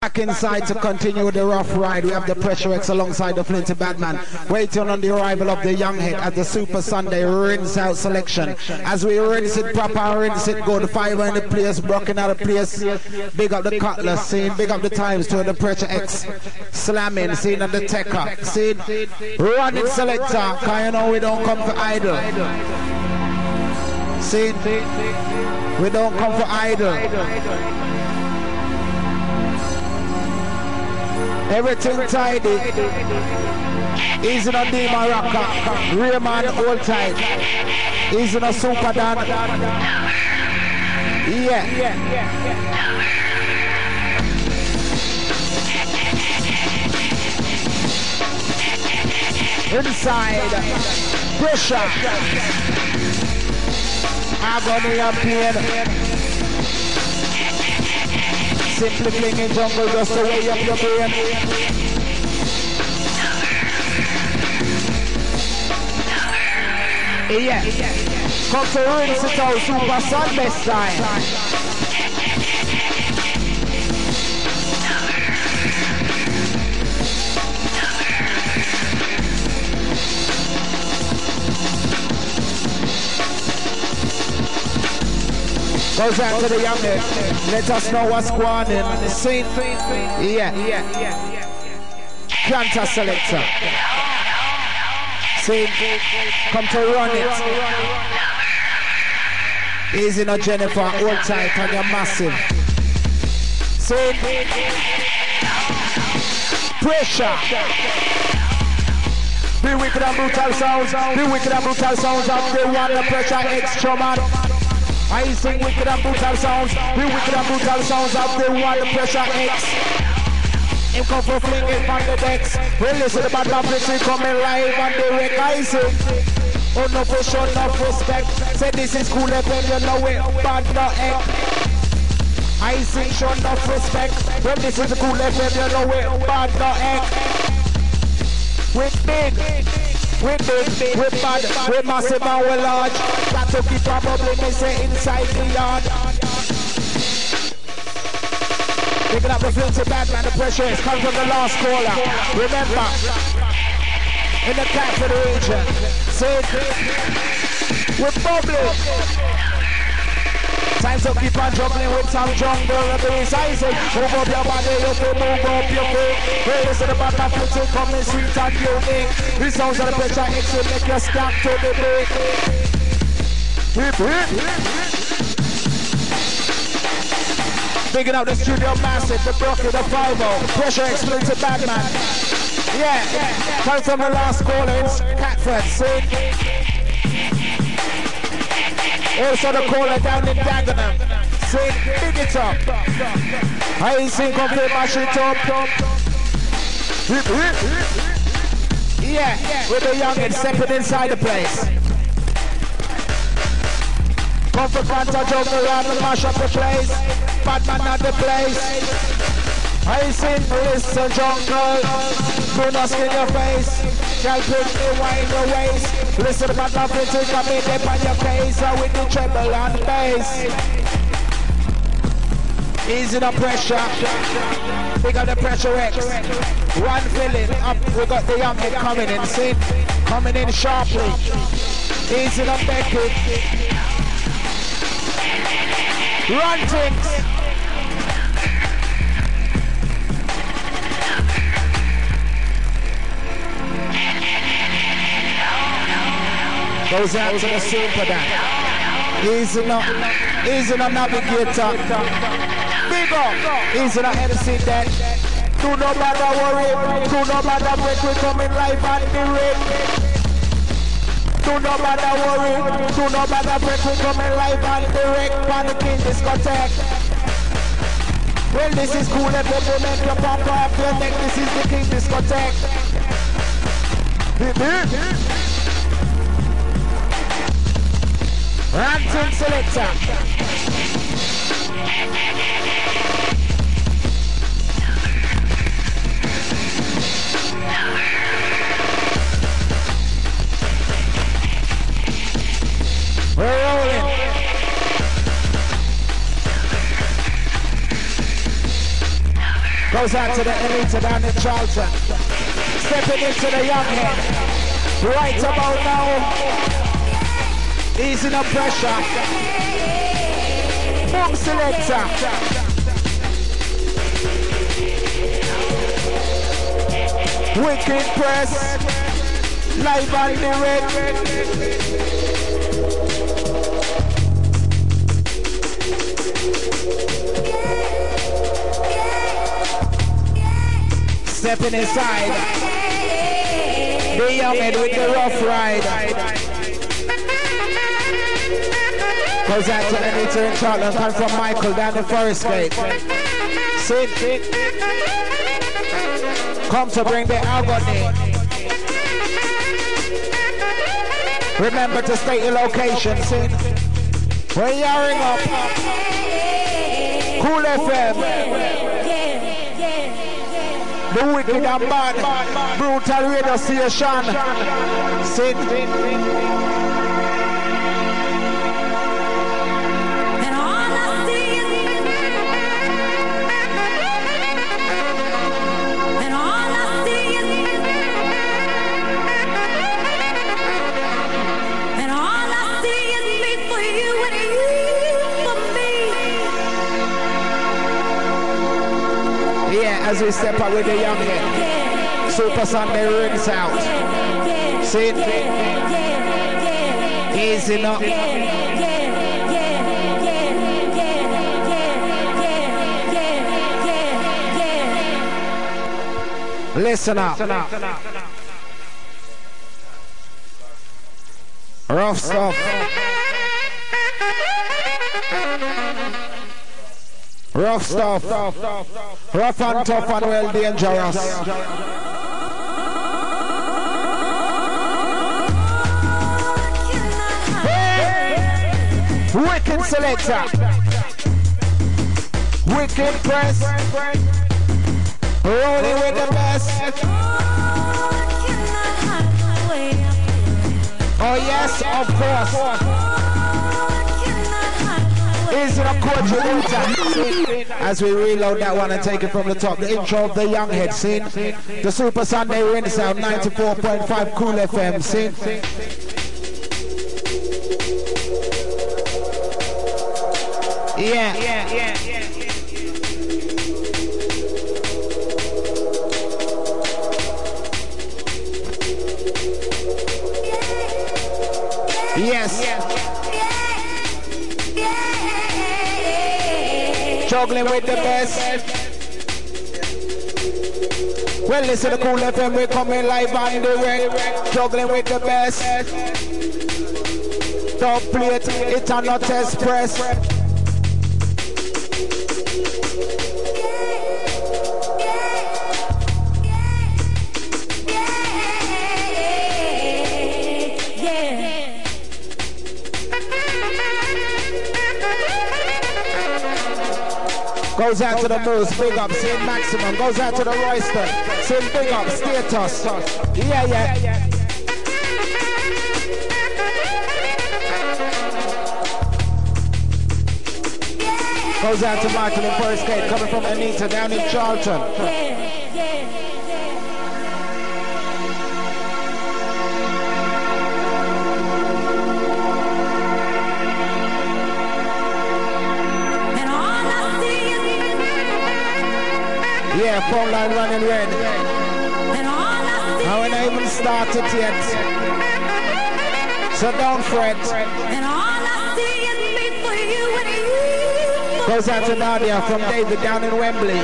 Back inside to continue the rough ride. We have the Pressure X alongside the Flinty Batman, waiting on the arrival of the Young Head at the Super Sunday rinse out selection. As we rinse it proper, rinse it good. Fiver in the place, broken out of place. Big up the Cutlass scene, big up the Times to the Pressure X slamming scene and the Tekka scene. Running selector, cause you know we don't come for idle. Scene, we don't come for idle. Everything tidy. Easy on Dima Rocker. Rayman all tight. Easy on Super Dan. Yeah. Inside. Pressure. Agony and pain. Simply flinging jungle just to way up your brain. Yeah. Come to rinse it out, Super Sunday style. Goes out to the Young Head. Let us know what's going on. Scene. Yeah. Canter selector. Scene. Come to run it. Easy no Jennifer. Hold tight and you're massive. Scene. Pressure. Be wicked and brutal sounds. Be wicked and brutal sounds. They want the Pressure extra man. I sing wicked and brutal sounds. We wicked and brutal sounds out there. Want the Pressure X. Him come for flinging on the decks. Well, listen to the bad publicity coming live on the wreck. I sing. Oh, no pressure, no respect. Say this is cool, FM, you know it. Bad no egg. I sing, show no respect. Well, this is cool, FM, you know it. Bad no egg. With big. We're big, we're bad, we're massive and we're large. Got to keep our bubbling, they say inside the yard. Picking up the Flinty Batman, the Pressure is come from the last caller. Remember, in the capital region, see, we're bubbling. Time to keep on juggling with some jungle bass. I say, move up your body, you feel, move up your feet. Hey, listen to the Batman Flinty coming sweet and unique. These sounds of the Pressure X will make you stop to the beat. Hip, hip. Bigging out the studio massive, the Brocky, the 5-0. Pressure X Flinty Batman. Yeah, come from the last callers. Catford, see? Also the caller down in Dagenham. Sing, big it up. I sing, come play my shit up. Yeah, with the youngin' stepping inside the place. Come for Fanta, jump around and mash up the place. Batman at the place. I sing, listen jungle. Do not skin your face. Shall put me wine your waist. Listen to my nothing to come in up on your face. With the treble and bass. Easy the pressure. We got the Pressure X. One filling up. We got the Young Head coming in. See? Coming in sharply. Easy the Becky. Run things. Goes out to the Super Dan. Easy no navigator. Big up. Easy no MC Dan. Do no matter worry. Do no matter break. We coming live and be ready. Do no matter worry. Do no matter break. We coming live and direct. Panic in discotheque. Well, this is cool. Let people make your pop off your neck. This is the King discotheque. Ranting selector. We're rolling. Goes out to the Anita down in Charlton. Stepping into the young head. Right about now. Easing up pressure. Boom selector. Wicked press. Live and direct. Stepping inside. The young head with the rough ride. Goes out to Anita in Charlotte. Come from Michael down the Forest Gate. Sit. Come to bring the agony. Remember to state your location. Sit. We're yarring up. Cool FM. The wicked and bad, brutal radio station. Sit. And all I see is and all I see is and all I see is me for you and you for me. Yeah, as we step out with the young head, Super Sunday rings out. See it? Easy enough. Listen up. Rough stuff. Rough stuff. Rough and tough and well dangerous. Wicked selector. Wicked press. Rolling with the best. Oh yes, of course. Is it a quadruple? As we reload that one and take it from the top, the intro of the young head scene. The Super Sunday Rain Sound 94.5 Cool FM scene. Yeah. Yes. Juggling with the best. Well, listen to Cool FM, we're coming live and direct. Juggling with the best. Don't play it, it's on not express. Goes out to the Moose, big up, St. Maximum. Goes out to the Royston, St. Big up, Status. Yeah. Goes out to Michael in Forest Gate, coming from Anita down in Charlton. Yeah, phone line running red. I haven't even started yet. So don't fret. And all I see is me for you and you. Goes out to Nadia from David down in Wembley.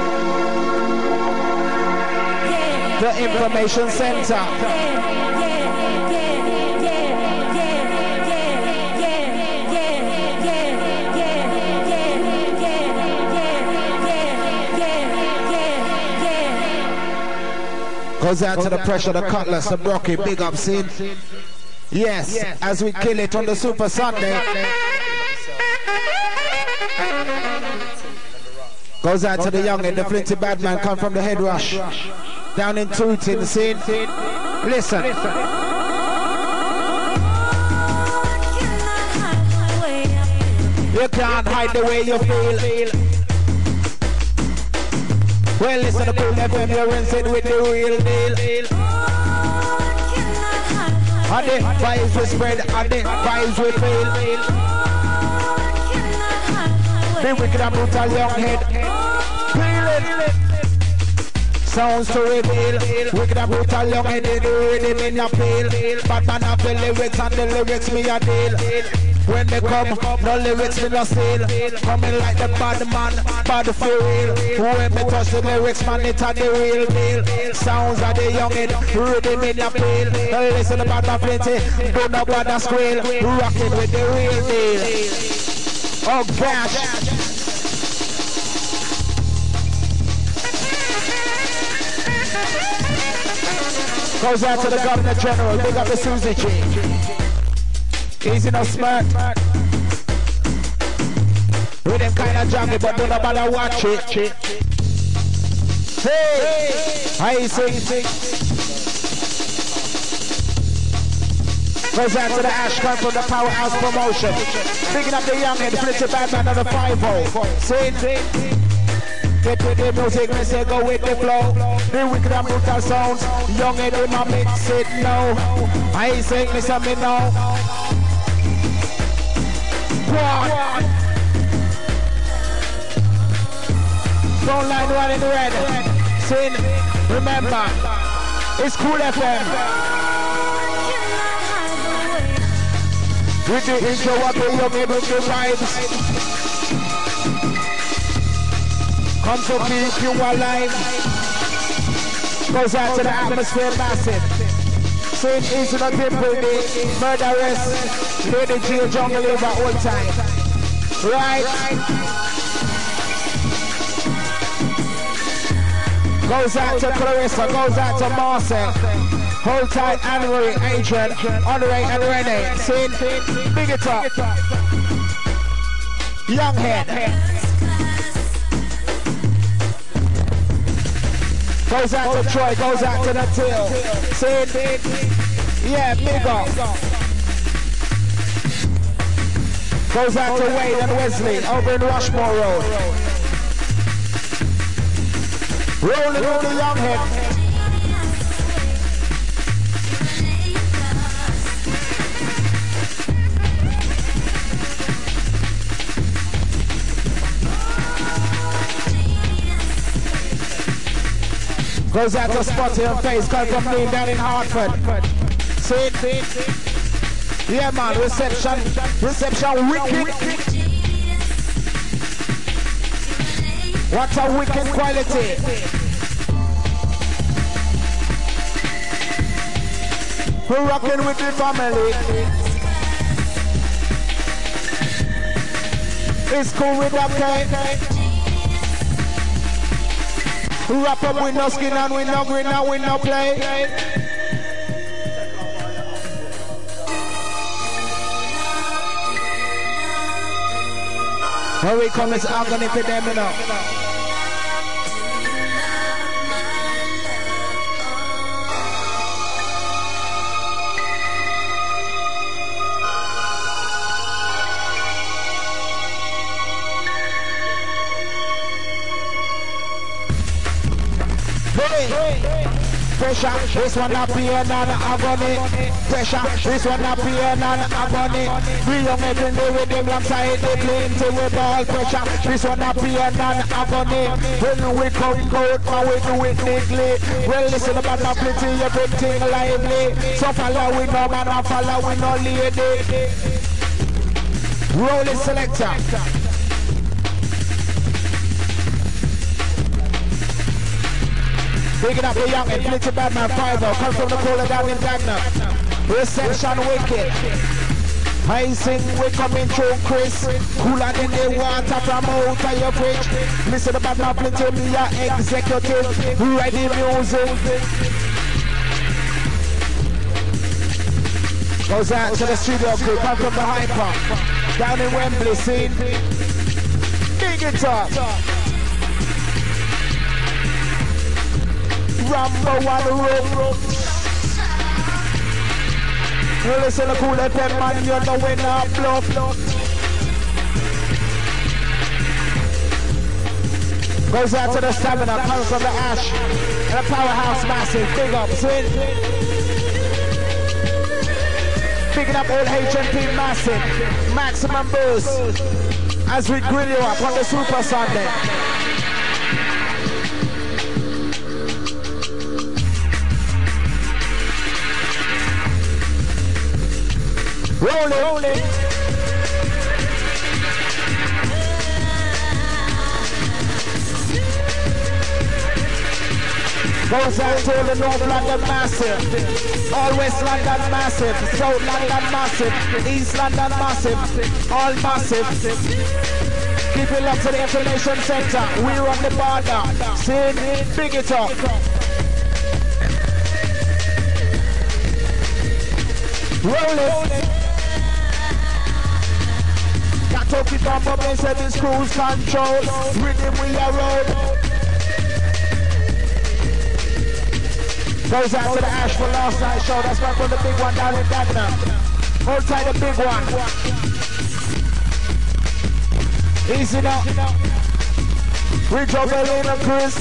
The Information Center. Goes out to the Pressure, the Cutlass, the Brocky, big up scene. Yes, as we kill it on the Super Sunday. Goes out to the young and the Flinty Badman, come from the Head Rush. Down in Tooting, scene. Listen. You can't hide the way you feel. Well, listen to Cool FM, you're rinsing with the real deal. And the vibes we spread, and the vibes we feel. The wicked and brutal young head. Feel it. Sounds to reveal. Wicked and brutal young head, the rhythm in your feel. But man of the lyrics, and the lyrics me a deal. When they come, no lyrics me no steal. Coming like the bad man, bad for real. When me touch the lyrics, man, it's a the real deal. Sounds of the young head, rhythm in your feel. Listen about the plenty, don't know about the squeal. Rocking with the real deal. Oh gosh. Goes out to the Governor General, big up the Susie G. Easy no smart. With them kind of jungle, but don't nobody watch it. Hey, I sing. Goes out to the Ashcon from the Powerhouse Promotion. Picking up the young head, Flitty Batman on the 5-0. Sing. Get with the music, me say go with the flow. The wicked and brutal sounds, young head in my mix it now. I sing, me say me now. One. Phone line one in red. Sin, remember, it's Cool FM. With the intro of the young head with the vibes. Come to keep you alive. Goes out to the atmosphere massive. Same easy not people, the murderers. Lady G, jungle liver all time. Right? Goes out to Clarissa, goes out to Marcel. Hold tight, Anne-Marie, Adrian, Andre and Renee. Sin, big it up. Young head. Goes out to Troy, goes out to the Till. Sin, yeah, big up. Goes out to Wade and Wesley over in Rushmore Road. Rolling on the young head. Goes out to Spotty and Face, come from me down in Hartford. See it? Yeah man, reception wicked. What a wicked quality. We're rocking with the family. It's cool with that guy. Wrap up with no skin and we no green and we no play. When we come, it's agony for them, you know. Pressure, this one up here and agony. Pressure, this one up here and agony. We don't make it with them alongside the plane till we ball pressure. This one up here and agony. When we come out and we do it neatly. Well, listen about the plenty, everything lively. So follow we no man and follow we no lady. Rolling selector. Picking up the young and Flitty Batman 5-0. Come from the cooler down in Dagna. Reception wicked. I sing we coming through Chris. Cooler than the water from out of your fridge. Listen about my Flitty, be your executive. Ready music. Goes out to the studio crew. Come from the Hyper. Down in Wembley, scene. Big it up. Rambo on the road. You listen to Cool FM, man, you're the winner, bluff. Goes out to the stamina, comes from the Ash. And the Powerhouse Massive, big up, see? Picking up all HMP Massive, maximum boost. As we grill you up on the Super Sunday. Rolling. Goes out to the North London Massive, all West London Massive, South London Massive, East London Massive, all massive. Keep it up to the information center. We're on the border. See, big it up. Rolling. Got to keep on bubbling, said this cruise control. Rhythm we are road. Goes out to the Ash for last night's show. That's one for the big one down in Dagenham. Hold tight, the big one. Easy now. We juggle in a Chris.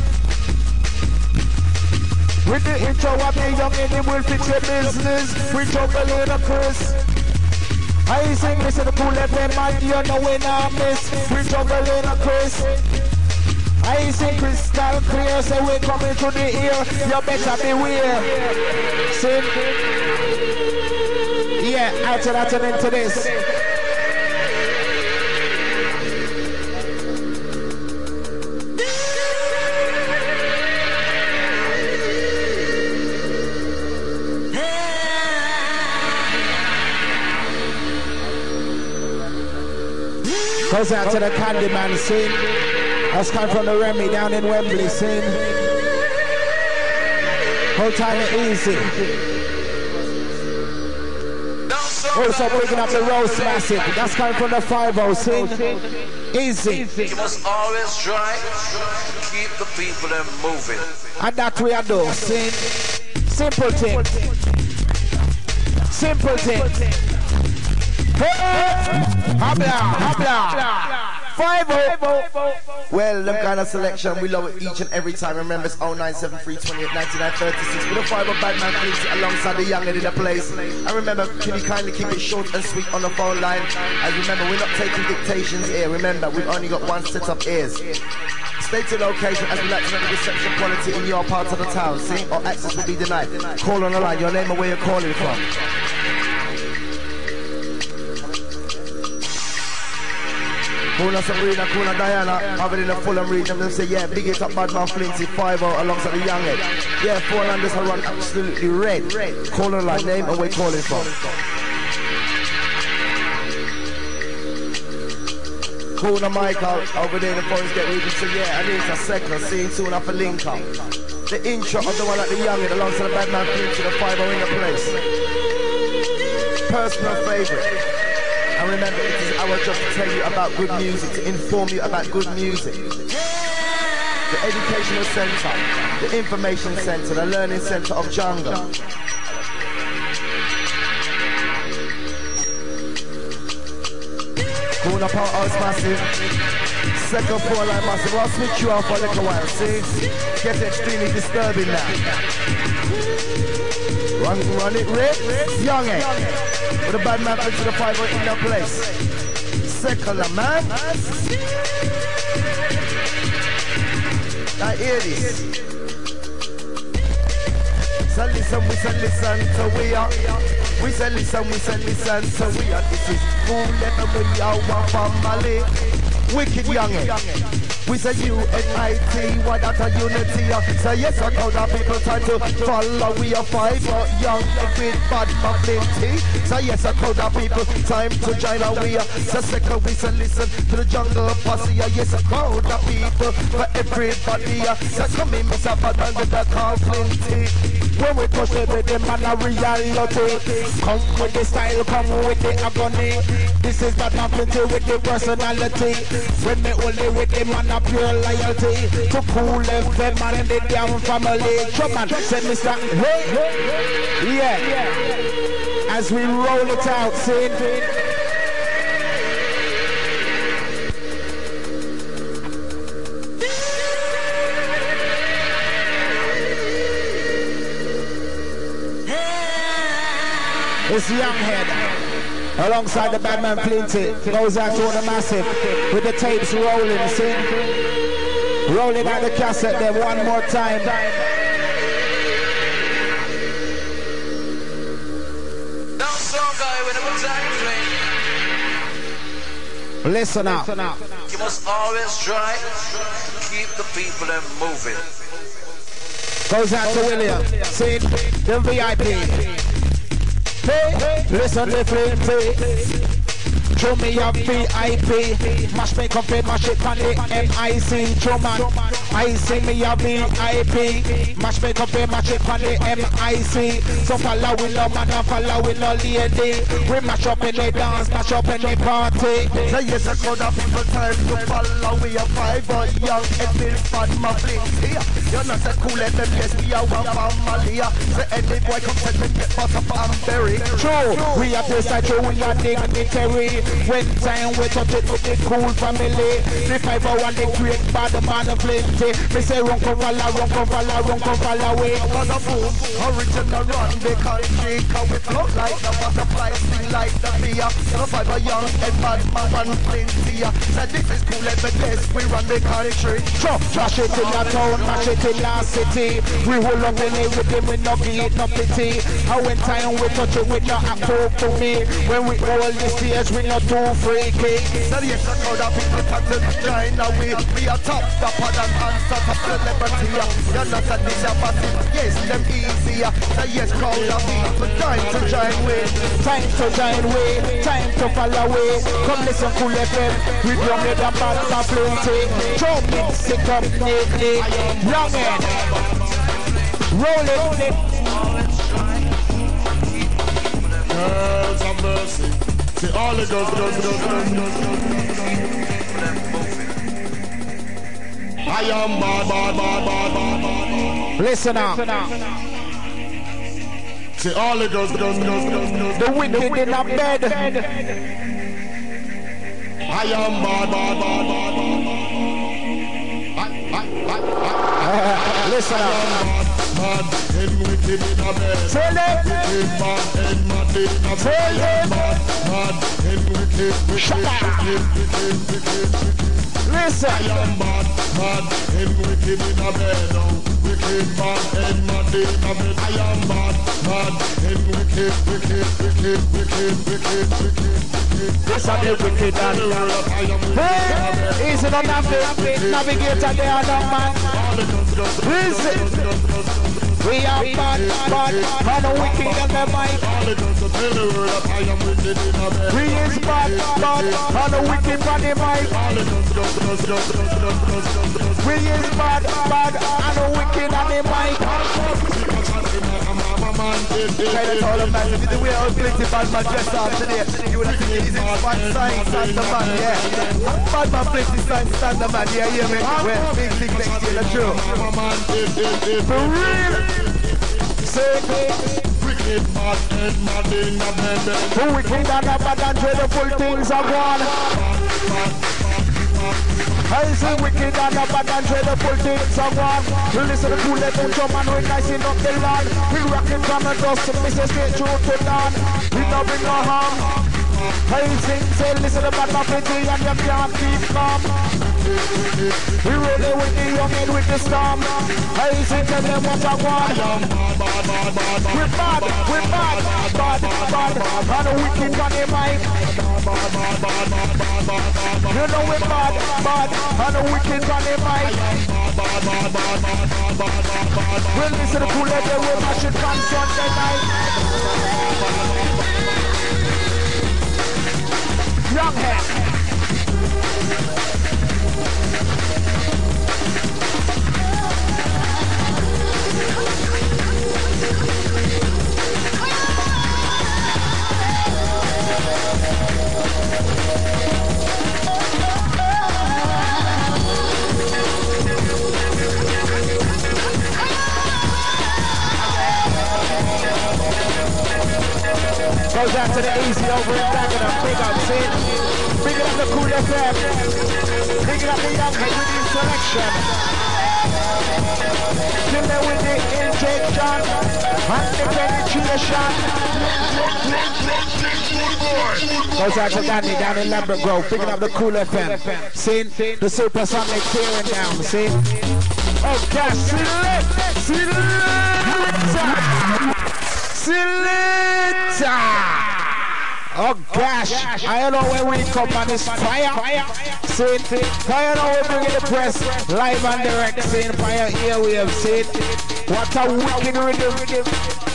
With the intro of the young and it will fix your business. We juggle in a Chris. I sing this in the cool left hand, man, you know when I miss. We juggle in a Chris. I sing crystal clear, say we're coming through the ear. You better beware. Sing. Yeah, out to that and into this. Goes out to the Candyman scene. That's come from the Remy down in Wembley scene. Hold tight and easy. Also picking up the Rose Massive. That's coming from the 5-0 scene. Easy. You must always try to keep the people them moving. And that we are doing. Scene. Simple thing. Simple thing. Habla. 5-0. Well, them kind of selection, we love it each and every time. Remember, it's 0973 28 99 36 with a 5-0 Badman Fleet alongside the young in the place. And remember, can you kindly keep it short and sweet on the phone line? And remember, we're not taking dictations here. Remember, we've only got one set of ears. Stay to location as we like to know the reception quality in your part of the town. See, or access will be denied. Call on the line, your name and where you're calling from. Kuna Sabrina, Kuna Diana, over in the Fulham region, they say, yeah, big it up, Badman Flinty, 5-0 alongside the young head. Yeah, 4 Landers are run absolutely red. Call on line, name and where calling from. Kuna Michael, over there in the phones get ready to say, yeah, I need a second, seeing soon after link up. The intro of the one at the young head alongside the Badman Flinty, the 5-0 in the place. Personal favorite. And remember, it is our job to tell you about good music, to inform you about good music. The educational centre, the information centre, the learning centre of Jungle. Corner Powerhouse Massive, second 4-line Massive. I'll switch you off for a little while, see? Get extremely disturbing now. Run it, Rick. Young Ed. With a Badman to the 5-0 in the place. Second, man. Now hear this. So listen, we say listen to we are. We say listen to we are. This is cool, let we are one family. Wicked young Ed. We say UNIT, why that a unity? Say yes, I know that people try to follow. We are 5-0 young with Badman Flinty. Say yes, I know that people time to join our we are. So second, we say listen to the jungle posse. Yes, I know that people for everybody. So come in, Mr. Badman with the call Flinty. When we touch the rhythm and a reality, come with the style, come with the agony. This is Badman Flinty with the personality. When they only with the man of pure loyalty to Cool FM and the damn family. Come on, said Mr. Hey, yeah. As we roll it out, see. It's Younghead. Alongside the Badman Flinty. Goes out to the massive. With the tapes rolling, see? Rolling out the cassette there one more time. Down strong guy with a time flame. Listen up. You must always try to keep the people them moving. Goes out to William. See? The VIP. Hey, listen to Flinty. Show me your VIP. Mash me coffee, mash it on the MIC. Show man, I see me your VIP. Mash me coffee, mash it on the MIC. So follow with no man and follow with no lady. We mash up in the dance, mash up in the party. So yes, I crowd of people time to follow. We are five or young and Bill Fan my Flinty. You're not a cool and them, yes, we are one family. So any boy come set and get butter and berry. True, we are this side, true, we are dignitary. When time we touch it with the cool family. The 501 they create bad man of Flinty. Me say run come follow away. On a boom, original run the country. Cause we float like the butterfly, sing like the beer. So 5 young and bad man Flinty. So this is cool and the best, we run the country. Sure, mash it in the town, mash it in the city. We hold up in it with them, we no give no pity. How when time we touch it, we not act to me. When we hold the stage, we not too freaky. So yes, I crowd of people come to join away. We are top, topper than answer to celebrity. You're not a disappointed, yes, them easier. So yes, crowd of people, time to join way. Time to join way, time to follow way. Come listen Cool FM, with young head and bad and Flinty. Throw mix it up, neatly. Younghead, roll it. Girls of mercy. See all the girls. I am bad. Listen up. See all the girls. The wicked in a bed. I am bad. Listen up. Bad and wicked in a bed. Tell it. Wicked, bad and mad in a bed. Tell it. Bad and wicked. Shut up. Listen. I am bad and wicked in a bed. Wicked, bad and mad in a bed. I am bad and wicked. This are the wicked and hey, easy on navigator there on that man. Listen. We are bad, and the wicked and the mic. We is bad, and the wicked and the mic. We is bad, and the wicked and the mic. That's all of that. The way I was playing bad man dressed up today. You would have seen he's in bad sign, stand the man, yeah. Bad man plays his sign, stand the man, yeah, hear me? Well, big thing next year, that's true. For real. Wicked, bad and mad in a bed. Who wicked and a bad and dreadful things are gone. I say wicked and a bad and dreadful things are gone. We listen to cool level drum and we're nicing up the land. We rocking from the dust to Mr. Straight through to dawn. We don't bring no harm. I sing, say listen to bad Flinty and you can't keep calm. We rolling with the young and with the storm. I sing, tell them what I want. We're bad, and the wicked on the mic. You know we're bad, and the wicked on the mic. We'll listen to cool level, we'll mash it from Sunday night. Younghead. Goes out to the easy over in Dagenham. Big up, see? Big up the Cool FM. Big up the Younghead with the selection. Kill them with the rotation and the penetration. Goes out to Danny down in Lambert Grove, picking up the Cool FM. See the Supersonic tearing down. See. Oh gosh, Selector. Oh gosh, I don't know where we come on this fire. See, I don't know where we bring the press live and direct. See, fire here we have seen. What a wicked rhythm.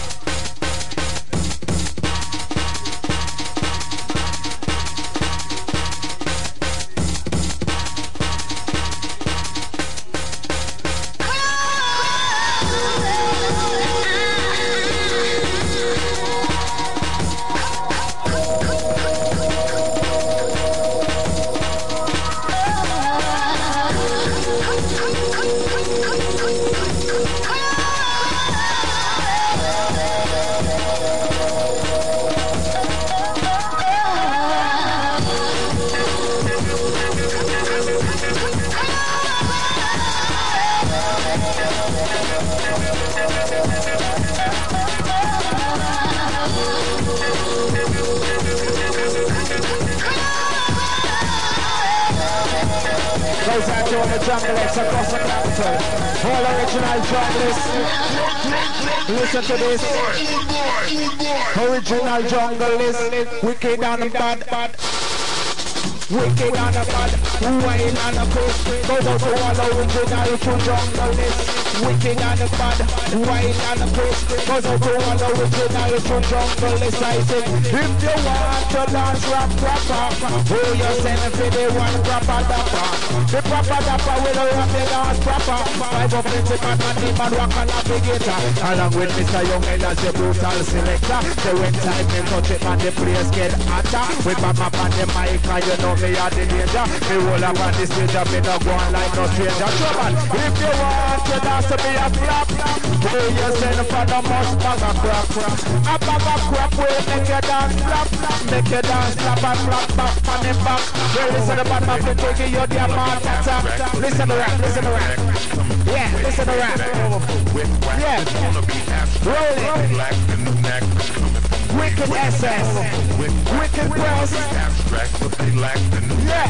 Across the capital, all original junglers. Listen to this. Original junglers, wicked and bad. Wicked and bad, wine and a coast. Goes out to all original true junglers. Wicked and bad, wine and a coast. Goes out to all original true junglers. I say, if you want to dance rap proper, who you send for the one proper dapper? The proper dapper will rap the dance proper. Five of them take on the man rock and navigator. Along with Mr. Young and as the brutal selector. So when time they touch it and the place get hotter. With my map and the mic and you know me are the danger. Me roll up on the stage and me not go on like no stranger. Come on, if you want to dance to be a flap, who you send for the most bag of crap. A bag of crap will make you dance flap. Make you dance flap and flap back on the back. Well, listen to bad man to take you the amount attack. Listen to rap. Yeah, listen to rap. Yeah. Roll it. Wicked SS. Wicked Press. Yeah.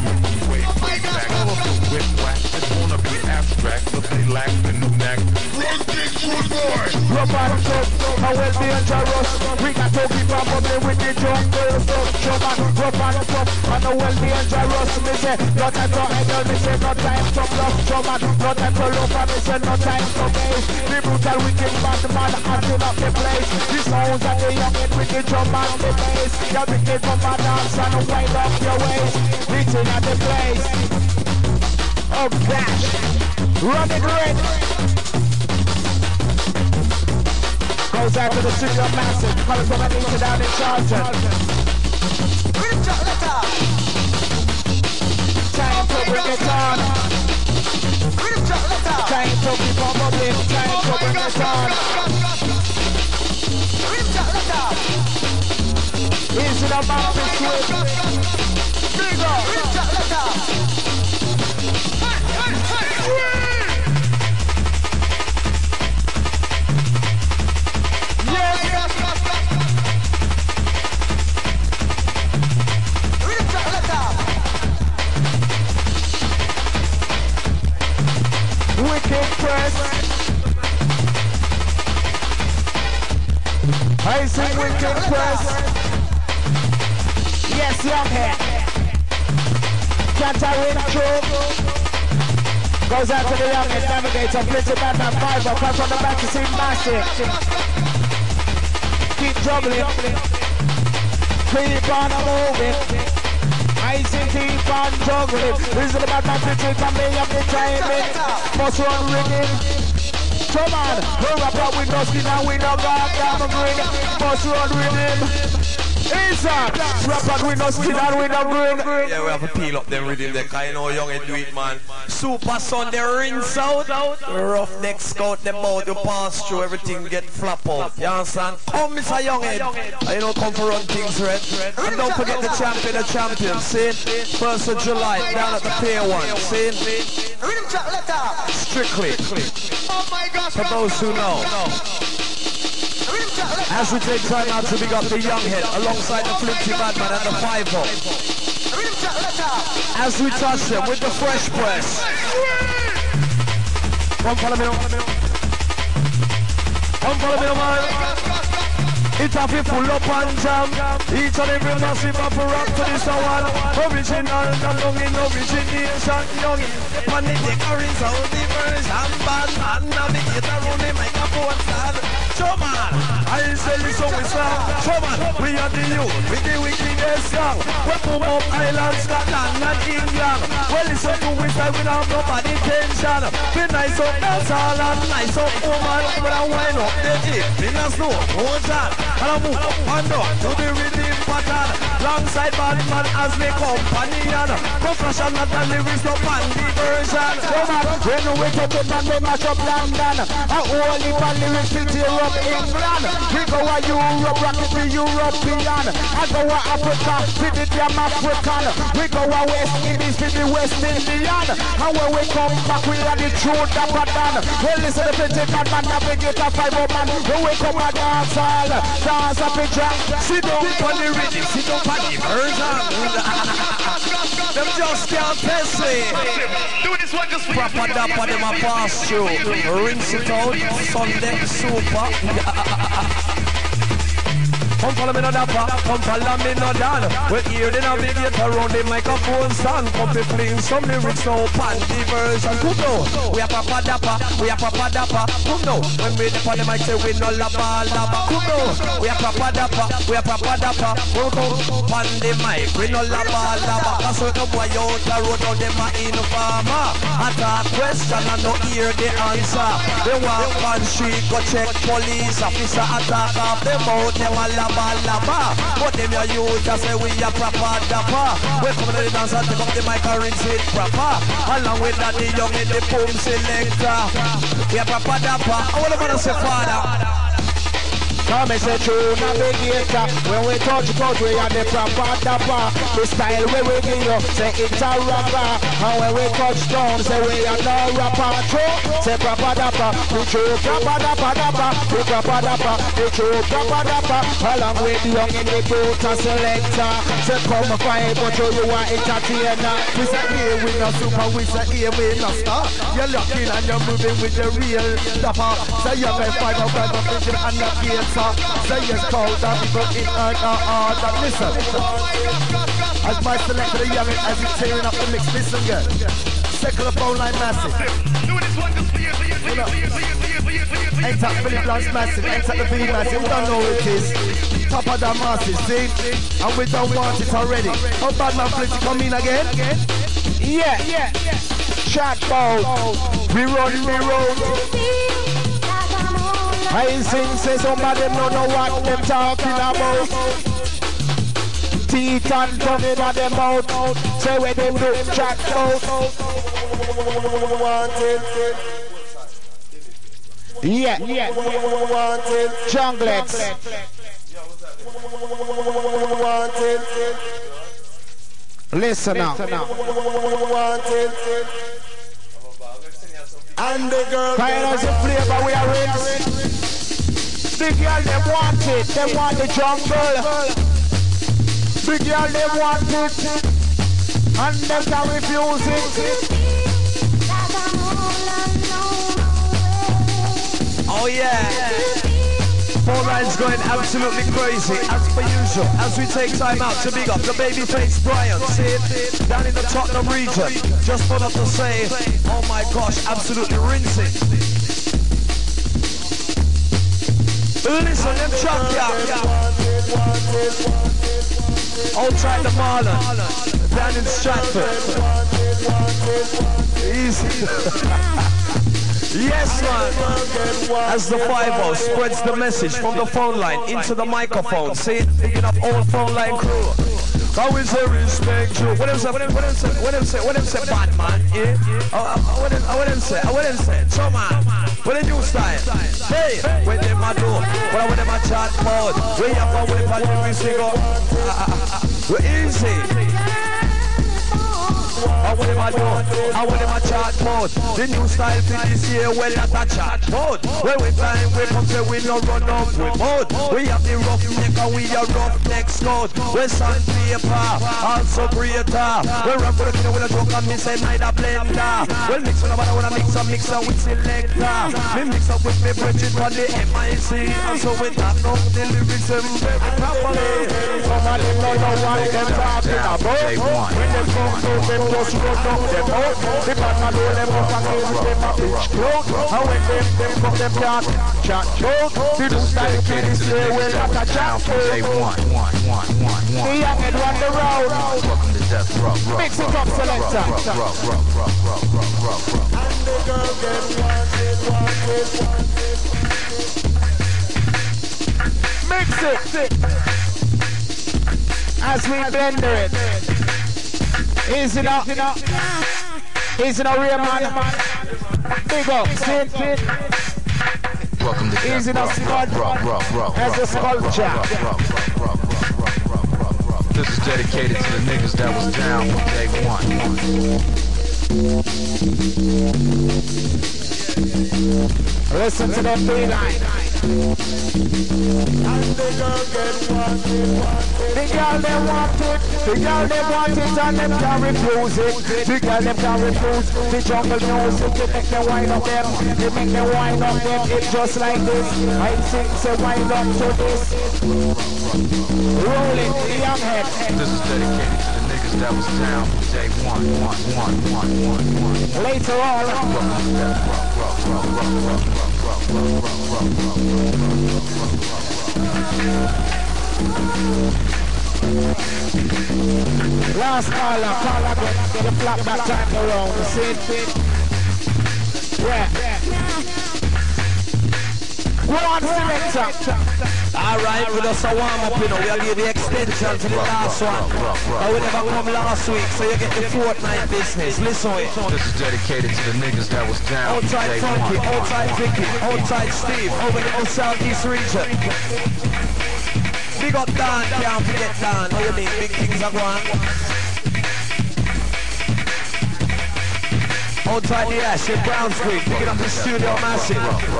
Rough and tough, I will be dangerous. We got to keep on bubbling with the jungle. So, rough and tough, and I will be dangerous. Me say, no time to idle, me say, no time to bluff. No time to love, me say, no time to base. The brutal wicked man acting up the place. The sounds of the youngin' with the drum and the bass. You wicked from my dance and wind up your waist. Reaching at the place. Oh gosh, running red. Goes out to the city of Massive, coming from Anita down in Charlton. Time to bring it on. Time to keep on bubbling, time to bring it on. Easy the mountain switch. Big up. Wicked Press. I say Wicked Press. Yes, young head. Can't I win through? Goes out to the youngest navigator, flips it back and five, comes from the back to see Massive. Keep juggling. Keep on moving. I see keep on juggling. This is the bad man pitching and me up the timing. Must run rigging. Come on, no rapper with no skin and we no goddamn green. Must run rhythm. Inside, rapper with no skin and we no green. Yeah, we have to peel up them rhythm. They kind of know young and do it, man. Super son, they rinse out. Rough neck scout them out. You pass through, everything get flap out. You understand? Come, Mr. Younghead. I know come for run things red. And don't forget the champion. See? 1st of July, down at the Pier 1. See? Strictly. For those who know. As we take time out to big up the young head alongside the Flinty Badman and the 5-0. As we touch them with the fresh press. Come follow me now. Come follow me now, man. It's a full up and jam. Each and every massive up rock to this one. Original and long in origination. Young in the panic, the current sound, the version. Bad man, navigator on the microphone stand. Show man, I say listen we song. Show man, we are the youth with the wickedest song. We boom up Ireland, Scotland and England. Well listen to we say we don't have nobody tension. We nice up dance all and nice up woman. But I wind up the deep in the snow, ocean. And I move up and down to the rhythm pattern. Alongside Batman as me companion. Confession not the lyrics up and the version. Show man, when we wake up and we mash up London. A whole heap of lyrics to tear up England. We go a Europe, rock it to European. I go a Africa, to the damn African. We go a West Indies, to the West Indian. And when we come back, we are the true Dabadan. Well, listen to the Flinty Badman, navigator 5-0 man. When we come a dance hall, dance up a track. Sit down on the rhythm, sit down on the version. Them just can't test me. Do this one just for Proper dapper, them a pass through. Rinse it out, Sunday super. Come follow me no dapper, come follow me no dan. We'll hear the navigator around the microphone stand. Come be playing some lyrics now, pan the version. Come now, we are Papa Dapper, we are Papa Dapper. Come now, when we dip on the mic say we no lava lava. Come now, we are Papa Dapper, we are Papa Dapper. Come come, pan the mic, we no lava lava. Cause we no boy out the road, now them a informer. Ask question and no hear the answer. They walk on street, go check police officer, attack off them out, them a lava. But them your youth just say we are proper dapper. We come to the dance and take up the mic and rinse it proper. Along with that the young in the boom selector. We are proper dapper. I want to say father. Come and say true navigator. When we touch we are the proper dapper. The style where we give you, say it's a rapper. And when we touch down, say we are no rapper. True, say proper dapper. The true proper dapper dapper. The proper dapper. The true proper dapper. Along with the young in the boot and selector. Say come fight, but you are entertainer. We say here we no super, we say here we no star. You're looking and you're moving with the real dapper. Say you're going 5 or 5 of vision and the gates. Say yes, call that people in that listen. As my selector the young as he's tearing up the mix, listen good. Secular phone line massive. Ain't that Philly Blunt's massive, ain't that the V massive, we don't know who it is. Top of the masses, see? And we don't want it already. Oh, Badman Flinty come in again? Yeah. Chat ball. We run. I sing, say somebody don't know what them talking about. Teeth and tongue in them mouth. Say where them do chat out. Yeah. Junglets. Listen now. And the girl kind of flavor we are in. Big girl, they want it. They want the jungle. Big girl, they want it. And them can refuse it. Oh yeah. Phone line's going absolutely crazy, as per usual. As we take time out to big up the babyface Brian, see it down in the Tottenham region. Just put up to say, oh my gosh, absolutely rinsing. Listen, them chunk outside the Marlon, down in Stratford. Easy. Yes, man. As the 5-0 spreads the message from the phone line into the microphone, see it, picking up all phone line crew. How is there respect you? What them say, bad man? Yeah. What them say, so man. What a new style. Hey, when them a do, what them a chat mode. We have a way for lyrics we go. We're easy. I want them a do, I want them a chat mode. The new style for this year, well, not a chat mode. When we time we come say we no run up with mode. We have the rough neck and we are rough neck scout. We sandpaper, also creator. We rap with a joke and me say neither blender. Well, mix with nobody when I mix with selector. Me mix up with me Bridget on the MIC. And so we tap down the lyricism very properly. Some of them don't know what them talking about. When they come to them, just run up them out. The man a roll them up and give them a bitch clout. And when them come, them can't chat out. The new style for this year will not a chat out. The young and run the road. Mix it up, selector. And the girl get wanted. Mix it. As we blender it. Easy now. Easy now, real man. Big up. Sit. Welcome to Easy now, Scott. As a sculpture. This is dedicated to the niggas that was down from day one. Listen to them beeline. And the girl get wanted. The girl they want it. The girl they want it and them can't refuse it. The girl them can't refuse the jungle music. They make them wind up them. They make them wind up them. It's just like this. I sing say wind up to this. Roll it, the young head. This is dedicated to the niggas that was down from day one. Later on. Last caller, get the flap that time around. You see it? Yeah. Go on, selector. Alright, we just a warm up, you know. We are giving the extension to the last one. But we never come last week, so you get the fortnight business. Listen to it. This is dedicated to the niggas that was down. Outside Funky, outside Vicky, outside Steve, over in the Southeast region. Big up Dan, can't forget Dan. What you mean? Big things are going. Outside the Ash in Brown Street, picking up the studio massive.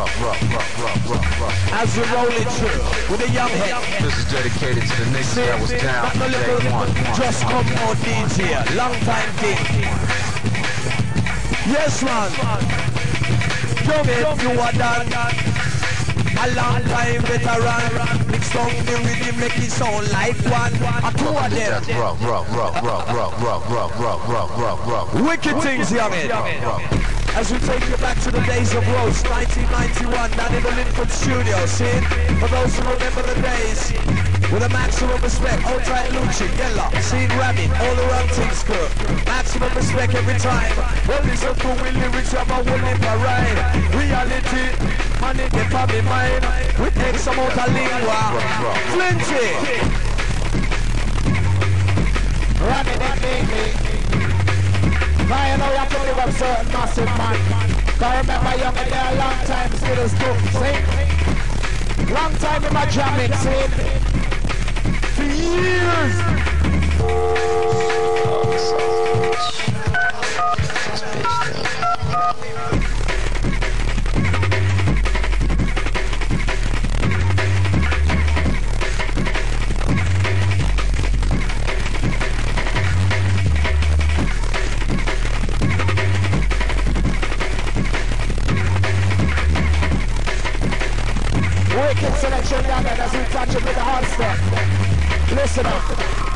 As we roll it through with a young head. This is dedicated to the niggas that was down from day one. Just come on DJ, long time king. Yes man. Young head, you are done. A long time veteran. Mix up the rhythm, make it sound like one. A two of them. Wicked things, young head. As we take you back to the days of Roast, 1991, down in the Linford studio, see? For those who remember the days, with a maximum respect, outright Lucci, Yella, Seed Rabbit, all around things good. Maximum respect every time. Well, listen to we lyrics, I'm a whole heap of rhyme. Reality, money, get for me mind. With X amount of lingua. Plenty. Run it, baby. Now you know you have to live up certain massive man. Cause remember young and there a long time still is tough, see? Long time in my jamming, see? For years! Wicked selection down there as we touch it with the hard step. Listen up.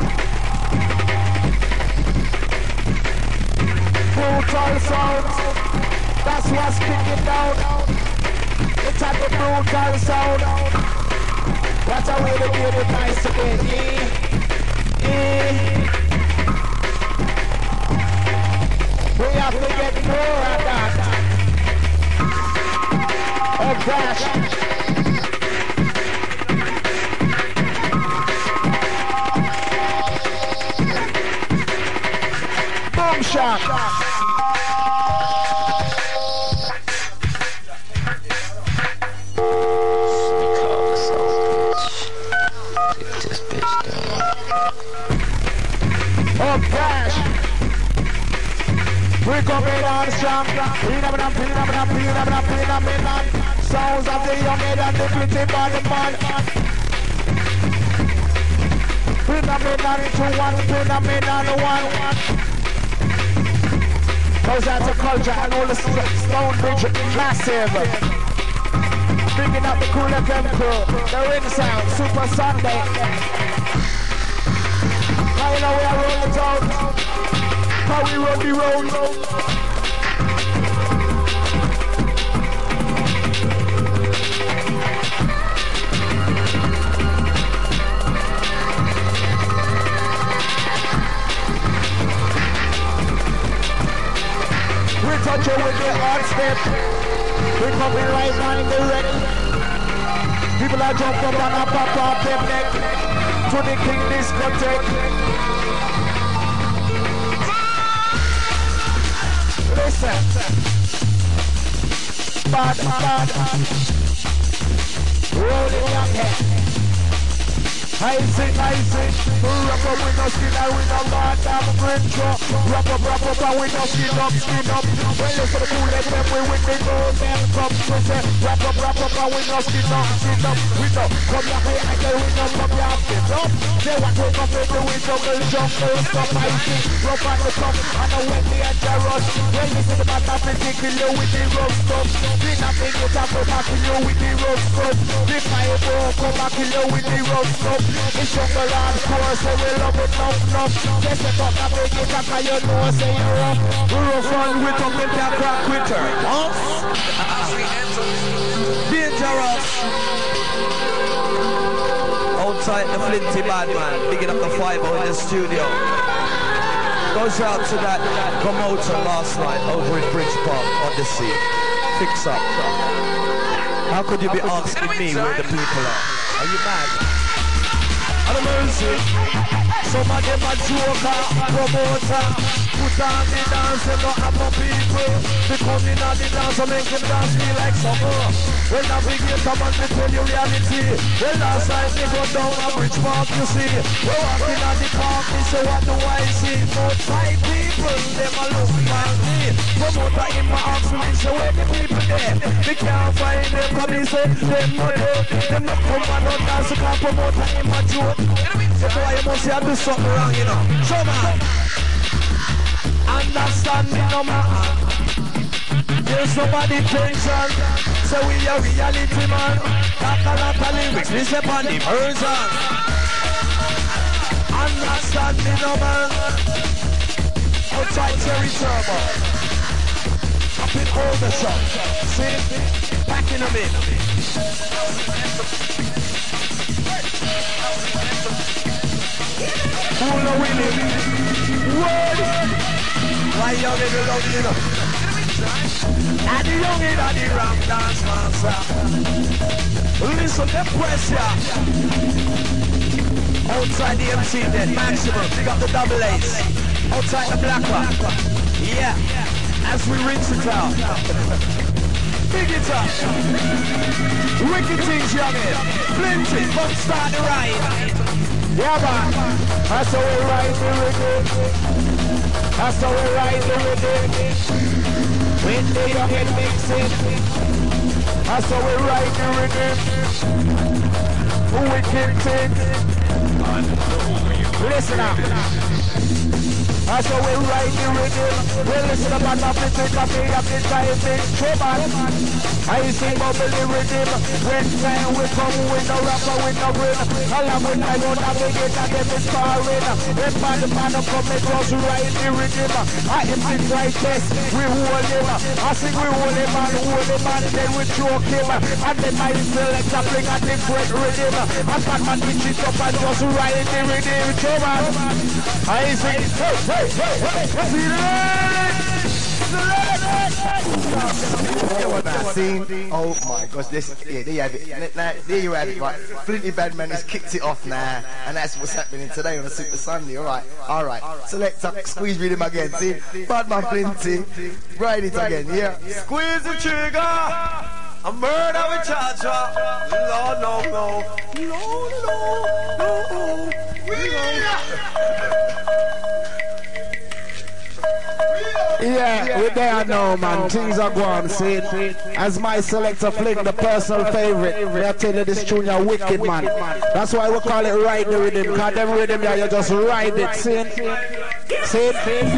Brutal sound. That's what's kicking down. It's at the brutal sound. What a way to give it nice again. We have to get more of that. Oh gosh. Boom shot. Oh gosh. on strong. Phenomenon. Sounds of the young head and the pretty body man. Phenomenon into one, phenomenon one. Goes out to culture and all the Stonebridge massive. Picking up the Cool FM crew, the Ring Sound, Super Sunday. Now you know we are rolling down. How we run the road. We touch it with the hard step. We coming right now in the ready. People are jump up and pop up their neck to the King discotheque. Listen. Bad. Rolling your head. I sing. Wrap up with no skin and with no bad damn green truck. Wrap up and with no skin up. When you for the Cool FM, we win the gold and cup. We say, wrap up and with no skin up. We know, come your way and they win up, come your skin up. They want to come with the wind jungle, stop I sing. Rough on the top, and I went the dangerous. When you see the matter, they kill you with the rough stuff. They not think you can come back, kill you with the rough stuff. The fireball come back, kill you with the rough stuff. It's jungle hardcore, so we love it enough. They set up that big attack, and you know, say you're rough. We're rough on with them, they can't crack with her. Dangerous. Outside the Flinty bad man, bigging up the 5 in the studio. Goes out to that promoter last night over in Bridge Park on the sea. Fix up. How could you be asking me where the people are? Are you mad? And mercy. Some of them are joker, promoter. Put on the dance and not have no people. They come in on the dance and make them dance me like summer. When I begin to man, they tell you reality. Well, last night they go down a Bridge Park, you see. We're walking on the park, they say, what do I see? More 5 people, them a look like me. Promoter in my arms, we say, where the people there? They can't find them, come and say, them no there. Them not come and not dance, can't promoter in my joke. So boy, you must have to do something wrong, you know. So man, understand me no man. There's nobody tension. So we are reality man. Talk a lot of lyrics, we step on the version. Understand me no man. Outside Cherry Turbo. Up in all the shop. See? Packing them in. Who know we live? Word! Why young and you love you know? And the young and the ram dance master. Listen to pressure. Outside the MC then, maximum. Pick up the double A's. Outside the black one. Yeah. As we rinse the crowd. Big it up. Wicked things, youngin. Plenty. Come start the ride. Yeah, man. That's how we ride the rhythm. That's how we ride the rhythm. When the youngin mix it. That's how we ride the rhythm. Wicked things. Listen up. That's how we ride the rhythm. We listen about the physics of me of the driving trouble. I sing bubbly rhythm. When time we come with no rapper, with no grin. Along with my own navigator, them is sparring. When man come across, ride the rhythm. I am the right test, we hold him. I sing we hold him and then we choke him. And then my selector bring a different rhythm. And man pitch it up and just ride the rhythm. Trouble. I sing, hey. Oh my gosh, this yeah, there you have it. Now, there you have it, right? Flinty Badman has kicked it off now, and that's what's happening today on a Super Sunday. Alright. Selector, squeeze rhythm again. See, Badman Flinty, ride it again, yeah. Squeeze the trigger, a murder with charge. Lord, no. Yeah, we're there now, man. Things are going, see. As my selector fling the personal favorite, I tell you this tune are wicked, man. That's why we call it Ride the Rhythm. Because them rhythm, yeah, you just ride it, see. See?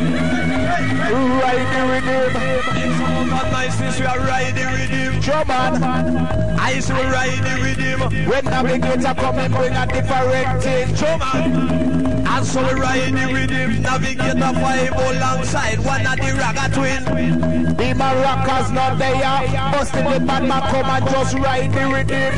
Ride the Rhythm. Since we are Ride the Rhythm. Sure, man. I used to Ride the Rhythm. When Navigator come and bring a different thing. Sure, man. And so we ride the rhythm, Navigator 5 alongside one of the Ragga twin. The maracas not there, busting the bad man come and just ride the rhythm.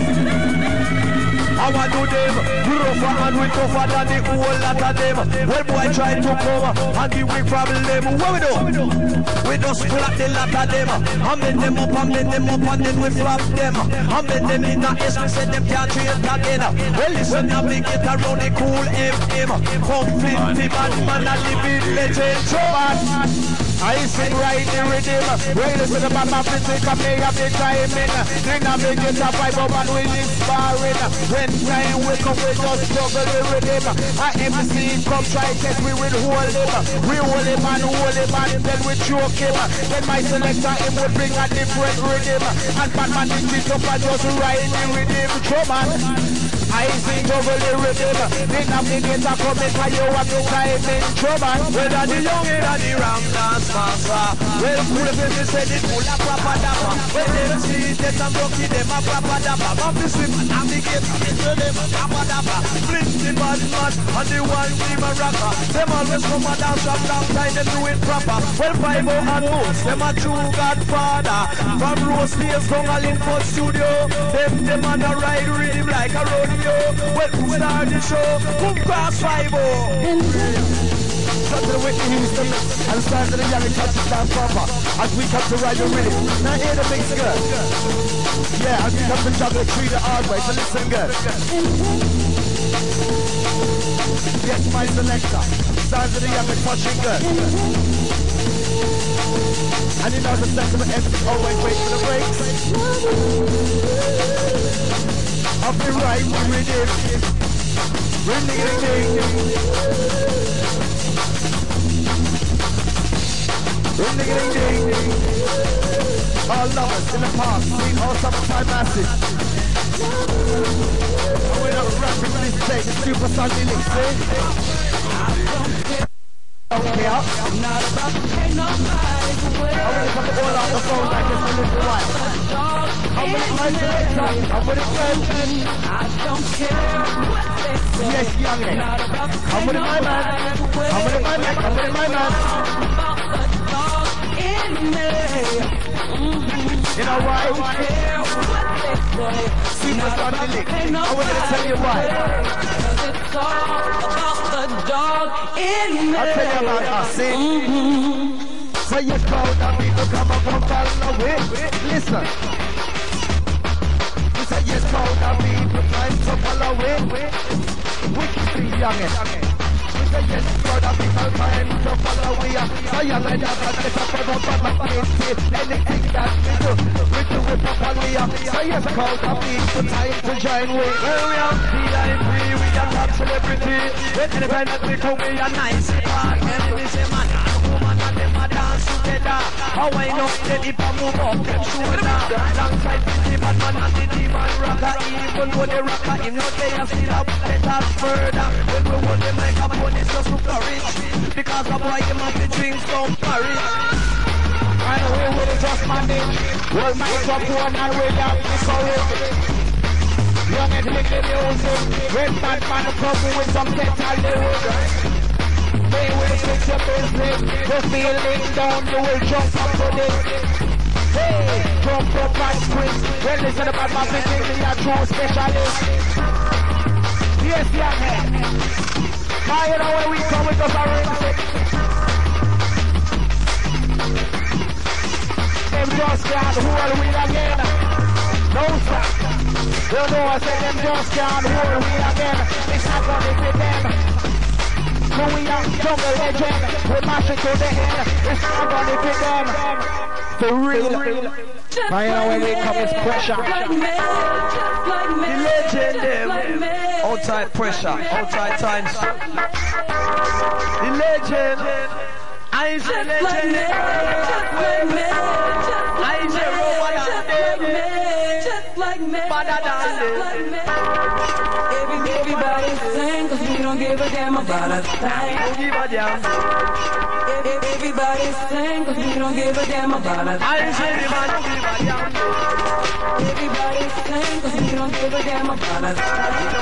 I want to them, rougher and we tougher than the whole lot of them. When boy try to come and give me problem, what we do? We just flat the lot of them. And bend them up and bend them up and then we flap them. And bend them in the S, we say them can't train again. Well listen, Navigator around the cool FM. Come 50 man and living legend. So man, I sing Ride the Rhythm. Well listen to my mouth, take a play a big time in. Then Navigator 5 up and we inspiring. When time we come, we just juggle the rhythm. Our MC come try test, we will hold him. We hold him and then we choke him. Then my selector him will bring a different rhythm. And Batman did it up and just ride the rhythm. Come on, I sing juggle the rhythm. The Navigator come in for you have to time in trouble. Whether the young and the ram dance master. Well, cool if they say it full of proper dapper. When them see it, them broke it, them a proper dapper. But this with Navigator. Split the bad man and the one team a rocker. Them always come and dance from long time, them do it proper. Well, 5 and Moose, them a true godfather. From Rose Days, down a Linford studio. Them on a ride rhythm like a rodeo. Well, who start the show? Who cross 5-0? Cut to the Whitney Houston and stand to the young and touch it down proper as we come to ride the rhythm. Now hear the mix good. Yeah, as we come to juggle tree the hard way, so listen good. Yes, my selector. Stand to the young and touching good. And you know the sentiment ends, always wait for the brakes. I'll be right with it. Ring-a-ding-ding. Ring-a-ding-ding. All lovers in the park, sing all summertime massive. And we're not rapping with this day, the Super Sunday League, see? Okay, up. I'm not about to pay nobody away. I'm gonna come all out the phone like this a little while. I'm with my selector, I'm with it friend. I don't care what they say. Yes, young man. I'm with my man. I'm with my man. I'm with my man. You know why? Super Sunday League. I want to tell you why. It's all about the dog in me. I'll tell you about us, see? So you crowd and people come up from far away. Listen. You say yes, crowd and people climb so far away. Wicked thing, youngin'. Yes, crowd and people climb so far away. So young and young and get up and up and anything that we do it properly. So yes, crowd and people time to join with. Well, we are D.I.P. We are top celebrity. When the time that we come, we are nice. And we say, man, woman and them a dance together. How I know that if I move up, them shoulder. Alongside the Batman and the demon rocker. Even though the rocker, him not there, still a better further. When we hold them like a pony, just to flourish. Because the boy, him have to drink some porridge. I know we will just manage. We'll make up one and we'll have this already. Young and lick the music. When Batman come with some better lyrics. They will fix your business. The feeling down, you will jump up to this. Hey, jump up and sprint. Well, listen about my thinking, you're a true specialist. Yes, young man. Now you know where we come with us already. Them just can't hold we again. No sir. You know I said them just can't hold we again. It's not gonna be them. So we are jungle legend. We mash it to the end. It's not gonna be them. For real. Now you know when we come with pressure. The legend them. Outside pressure. Outside times. The legend. I say legend. I say just like me. Everybody sing, cause we don't give a damn about a thing. Everybody sing, cause we don't give a damn about a thing. Everybody sing, cause we don't give a damn about a thing.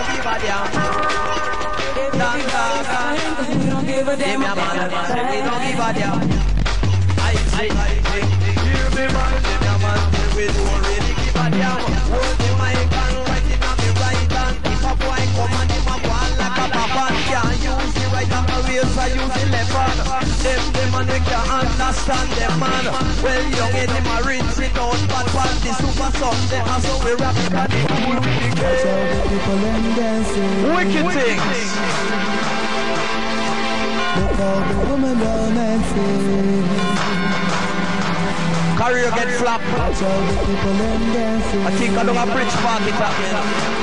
Everybody sing, cause we don't give a damn about a thing. We don't give a damn. I hear me man, we don't really give a damn. Hold the mic and write it on the right hand. If a boy come and him a go like a papa, can't use the right hand, always I use the left hand. Them man we can't understand them man. Well young and him a rinse it out, but what the super son they are so we rap it and the cool with the game. Wicked things. Look how the woman romancing. Career get flop. Watch all the people them dancing. I think I don't have bridge party happening.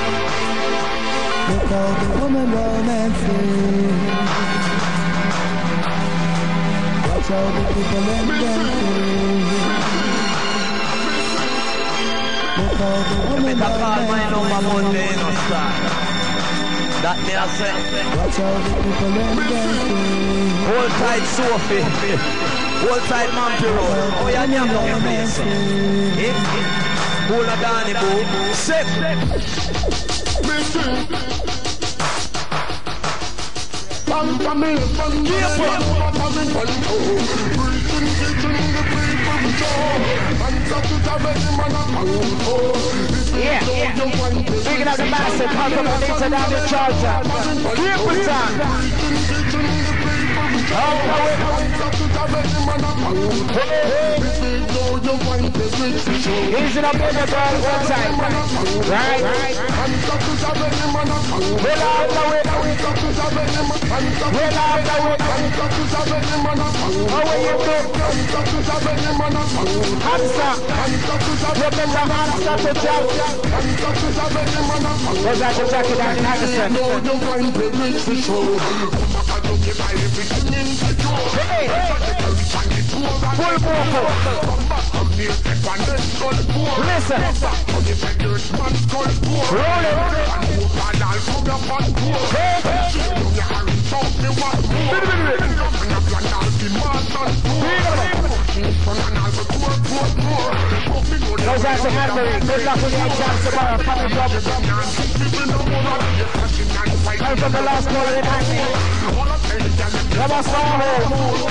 Look how the woman romancing. Watch all the people them dancing. Look how the woman romancing. That me I say. Watch all the people them dancing. Hold tight Sophie. Hold tight Mampiro. Oh yeah, damn down your place. Hold a Danny boo. Sip. Yeah. Speaking of the massive, how come I need to down in Georgia? Triple time. Easy up in the ball one time. Right? Well out the way. Well out the way. How are you doing? Hamster. Remember hamster to jump. Was that your jacket down in Anderson? Hey! Full vocal. Listen. Roll it. Hey! Goes out to Henry. Good luck with your exams tomorrow. Coming from the last quarter of the night. Come on, start home.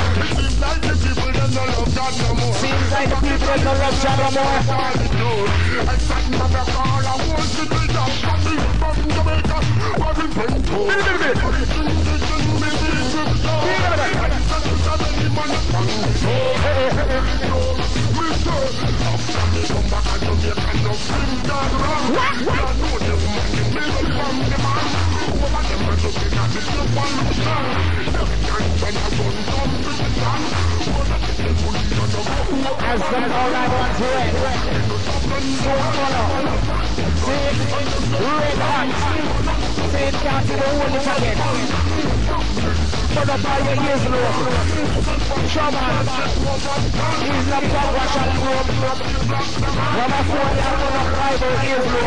Seems like the people don't love John no more. As them all I want to it. So follow. See it, red hot. See it down to the whole again. Put up all your ears low. Shaman. He's not that Russian group. When I phone down on the Bible ears low.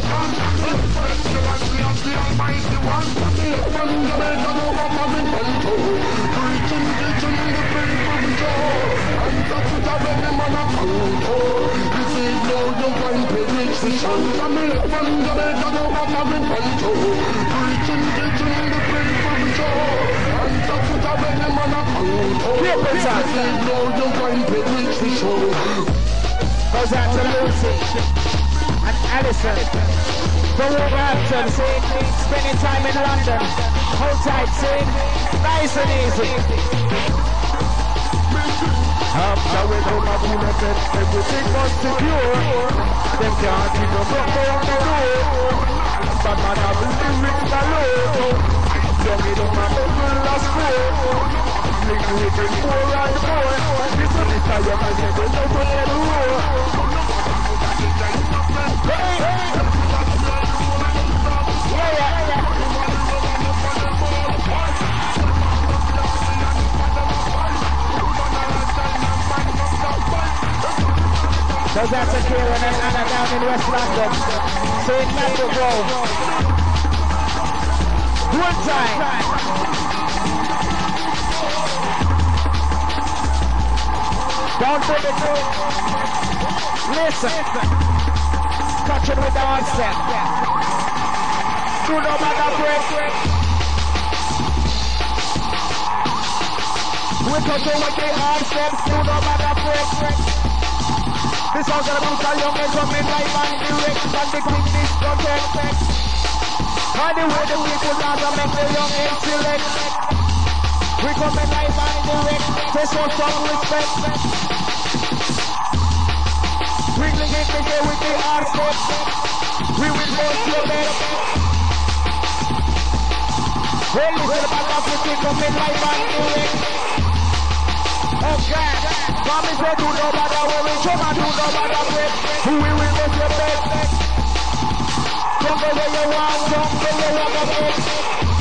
Goes out to Lucy and Alison from Wolverhampton, spending time in London. Hold tight, see? Nice and easy. After we go my bullet, everything was secure. Them can't keep a bumper on the road. But man, I will be rich alone. Young it on my bubble last four. Liquid more and more. This is the time I get the number in the road. Goes out to Kieran and Anna down in West London. St. Matthew Grove. One time. Don't do it. Listen. Touch it with the onset. Do no matter break. We touch it with the onset. Do no matter break. This song's gonna be so young and coming live and direct and the quick discotheque. And the way the people are gonna make the young and select. We coming live and direct. Say some respect. We will get together with the R-Step. We will go to your bed. Well, listen about that, we coming live and direct. Oh God, mommy said do no matter where we come and do no matter where. Who we will make your bed. Don't go where you want, don't go where you want to go.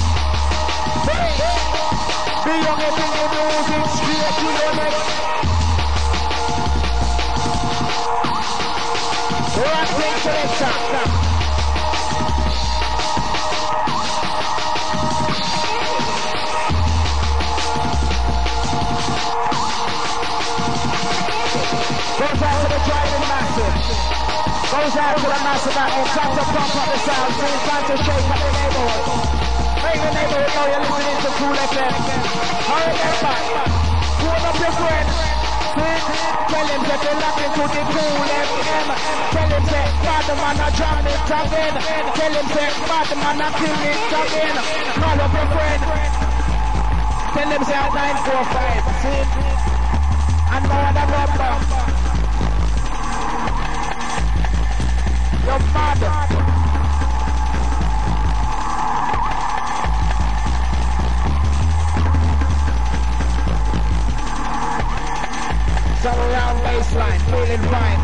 The young thing you do is straight to your neck. Right thing to the top. Goes out to the driving massive. Goes out to the massive at home. Time to pump up the sound. It's time to shake up the neighborhood. Make the neighborhood know you're listening to Cool FM. Hurry remember, phone up your friend. Tell him that you're locked into the Cool FM. Tell him that bad man a jam it again. Tell him that bad man a kill it again. Call up your friend. Tell him say 945. See? And no other number. Your father. Some around baseline, feeling fine.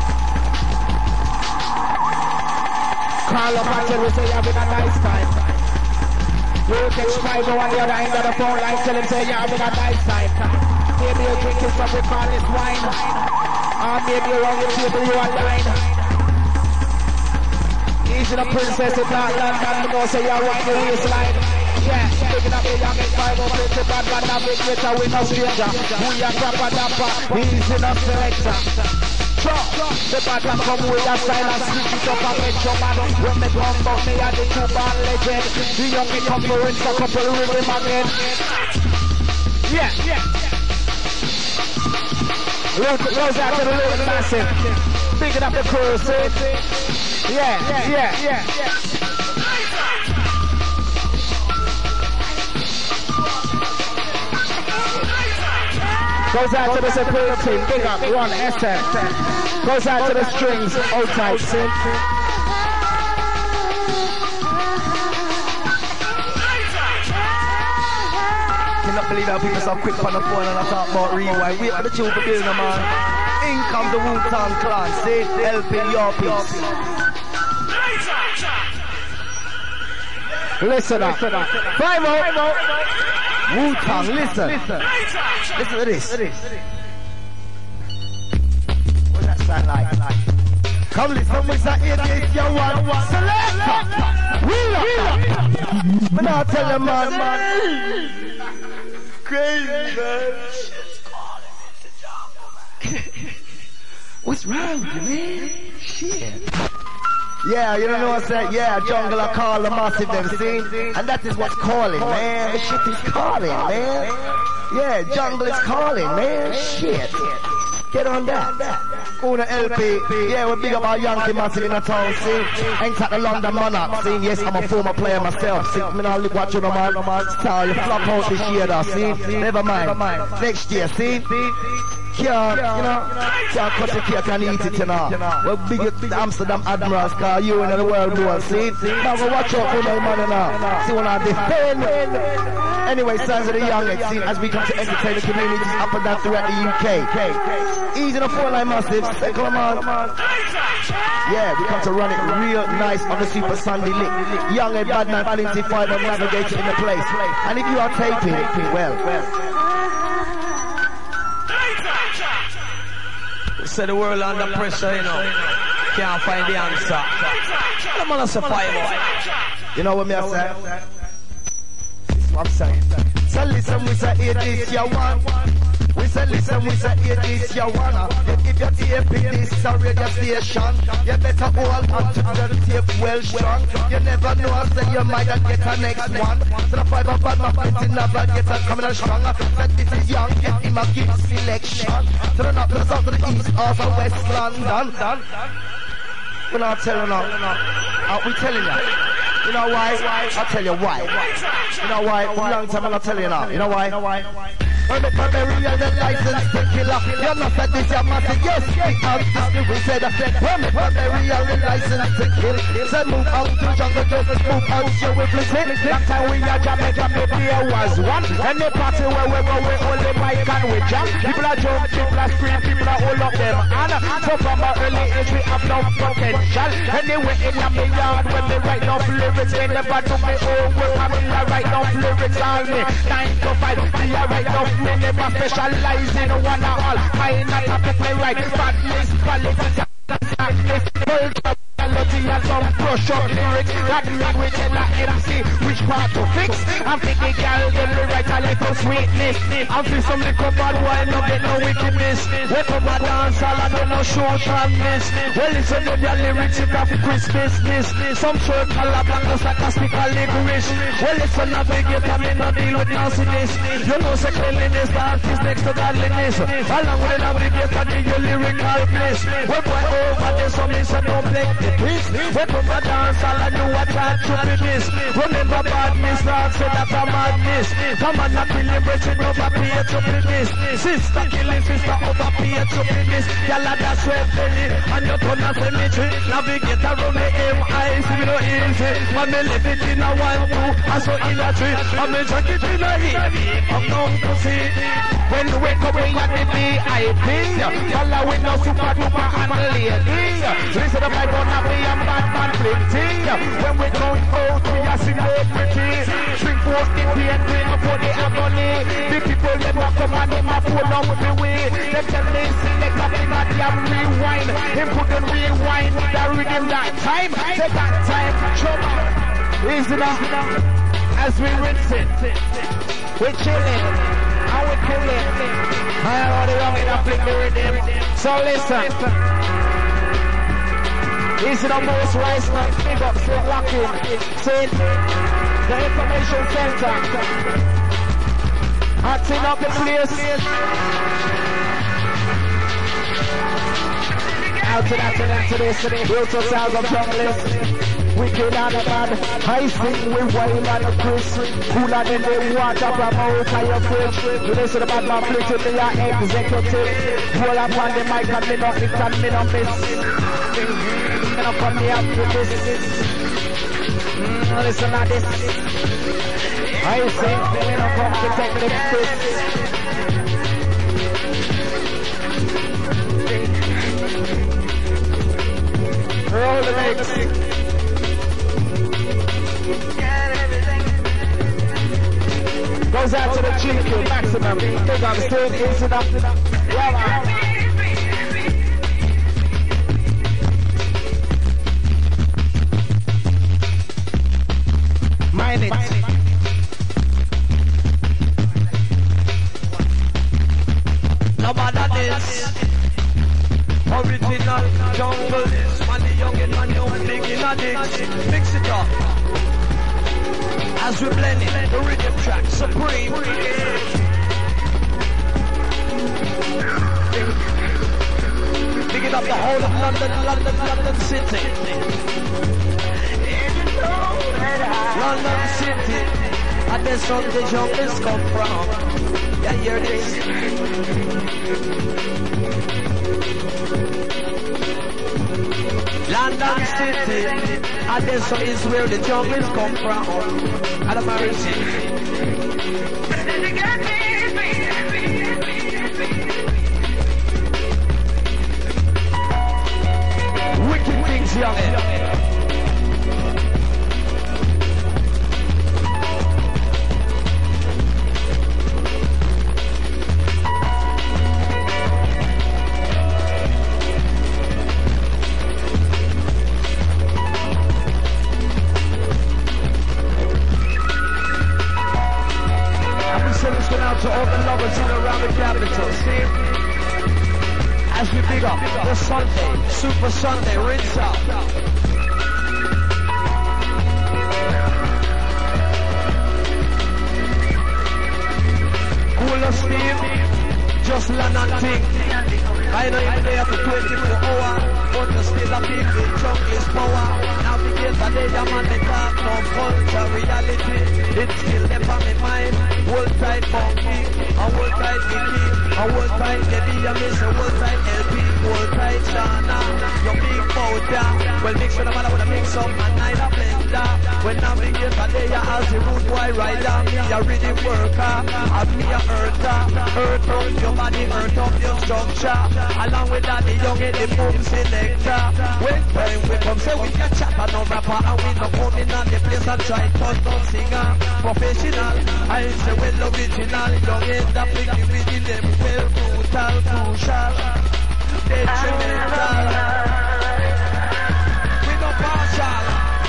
Call up until we say you're having a nice time. You can try go on the other end of the phone line, tell him say you're having a nice time. Maybe you're drinking some we call this wine. Or maybe you're on your table, you are line. Easy the princess in that London, you know, say you're on the waistline. Yeah, picking up the young and 5 pretty bad man, I'm with Twitter, we no stranger. We are proper dapper, easy the selector. The bad man come with a style and switch it up and make your man. When me come back, me are the two-band legend. The young me come to rinse a couple rhythm again. Yeah. Goes out to the little massive. Picking up the crew, see? Yeah. Goes out to the security, big up, 1 SM. Goes out to the strings, old type, see? Cannot believe how people are so quick on the phone and I talk about rewind. Wait for the tune to build them, man. In comes the Wu-Tang Clan, see? Helping your piece. Listen up. 5-0. Wu-Tang, listen. Listen to this. What that sound like? Come listen, Mr. Idiot, you want selector. Wheel up. But I'll tell you, man. Crazy, man. What's wrong with you, man? Shit. Yeah, you don't know what I said? Yeah, jungle I call the massive, them see? And that is what's calling, man. The shit is calling, man. Yeah, jungle is calling, man. Shit. Get on that. Una LP. Yeah, we big up our Yankee massive in the town, see? Ain't at the London Monarch, see? Yes, I'm a former player myself, see? Me now look what you know, man. Star, you flop out this year, though, see? Never mind. Next year, see? Can't cut the cake and eat it, you know. We're big at the Amsterdam Admirals, cause you in the world knows, see? Now go watch out for my man now. See when I defend. Anyway, sons of the young, see, as we come to entertain the communities up and down throughout the UK. Easy the 4-line massive, come on. Yeah, we come to run it real nice on the Super Sunday lick. Young and bad man, Valentin Five and navigator in the place. And if you are taping, well. say the world under pressure, you know. Can't find the answer. I'm gonna say 5 more. You know what me I say? This is what I'm saying. So listen, we say it is your one. We say listen, we say it is your one. If you're taping this a radio station, you better hold on to the tape well strong. You never know, I say you might get a next one. So the 5 of bad my never get a coming on stronger. But this is young, get him a gift selection. So the north, the south, to the east, or the west London. We're not telling you. We telling you. You know why? I'll tell you why. You know why? For a long time I'm not telling you now. You know why? When the real the license to killer, you're not that this your massive, yes, because we said, when the real the license to kill, so move out to jungle, just move out, you will flip it. Long time we are Jamaica, maybe there was one. And the party where we go, we only mic and we jam. People are jump, people are scream, people are all of them. And so from our early age, we have no potential. Anyway, in my yard, when they write no lyrics, they never do me over. I mean, I write no lyrics on me. 9 to 5, me I write no. Me never specialize in one or all. I not a people right. Badness, politics, sadness, culture, melody, and some brush up lyrics. That language and that MC, which part to fix? I'm thinking, girl, then we write a little sweetness. I'm feel some little bad wine, no get no wickedness. We come a dance, all and no short on this. Well, listen to your lyrics, it have Christmas. Some short color black, just like a speak a licorice. Well, listen, navigate, I mean, no deal with nastiness. You know, say cleanliness, the art is next to godliness. Along with the navigate, I need your lyrical bliss. We boy over there, so me say don't play the piece. We come a dance, all and do a try to be this. Remember badness, dog, say that a madness. Come on, not killing, but you know, pay to be this. Sister killing, sister over pay to be this. Y'all are that sweat belly, and you turn a cemetery. Navigate around the M.I. see me no easy. Man, me live it in a 1, 2, and so in a 3. And me drink it in a heat. I'm known to see. When we wake up, we got the VIP. Follow with no super duper and lady. Listen up, I don't have the bad man plenty. When we going out, we are celebrity. Drink for the pain, drink for the agony. The people that walk come and them a pull out the way. They tell me, select up in a damn rewind. Him put on rewind, the rhythm that time. Take that time, trouble. Easy now, as we rinse it. We're chilling, and we're cooling. I already wrong in a flick the rhythm. So listen. Easy the most rise now, big up, straight locking. See it? The information center. Acting up the place. Out to this, Brutal sounds of junglist. Wicked and bad, I sing with wine and a Chris. Cooler than the water from out of your fridge. You listen to bad man play to me, your executive. Roll up on the mic and me no hit and me no miss. Me no come here after this. Listen to this. I sing, me no come to take the piss. Roll the mix. Goes out to the GQ maximum. Big up, still easy enough. Yeah, man. Mind it. No matter this. Original jungle is money young and young big in a dick. Mix it up. As we blend it, the rhythm track supreme. Picking up the whole of London City. London City. And that's where the jungles come from. Yeah, hear this. London City, and this is where the jungles come from. And American. Wicked things, young. magazine around the capital, see? As we big up the Sunday, Super Sunday, rinse out. Cooler Steve, just land and think. I know even there for 24 hours, but the still a big chunk is power. Navigate the day, I'm on the top, no culture reality. It's still left on my mind. Hold tight funky, and hold tight Vicky, and hold tight Debbie, and miss a hold tight LP, hold tight Shana, your big powder. Well, mix with the matter with a mix up, and night a blender. When navigate the day, as the root boy rider, me a rhythm worker, and me a earther. Earth up your body, earth up your structure. Along with that, the young and the boom selector. When time we come, say we can chat and no rapper, and we no come in on the place and try to no singer. Professional, I say well original. Young and the flicky with them well brutal, crucial, detrimental. We no partial.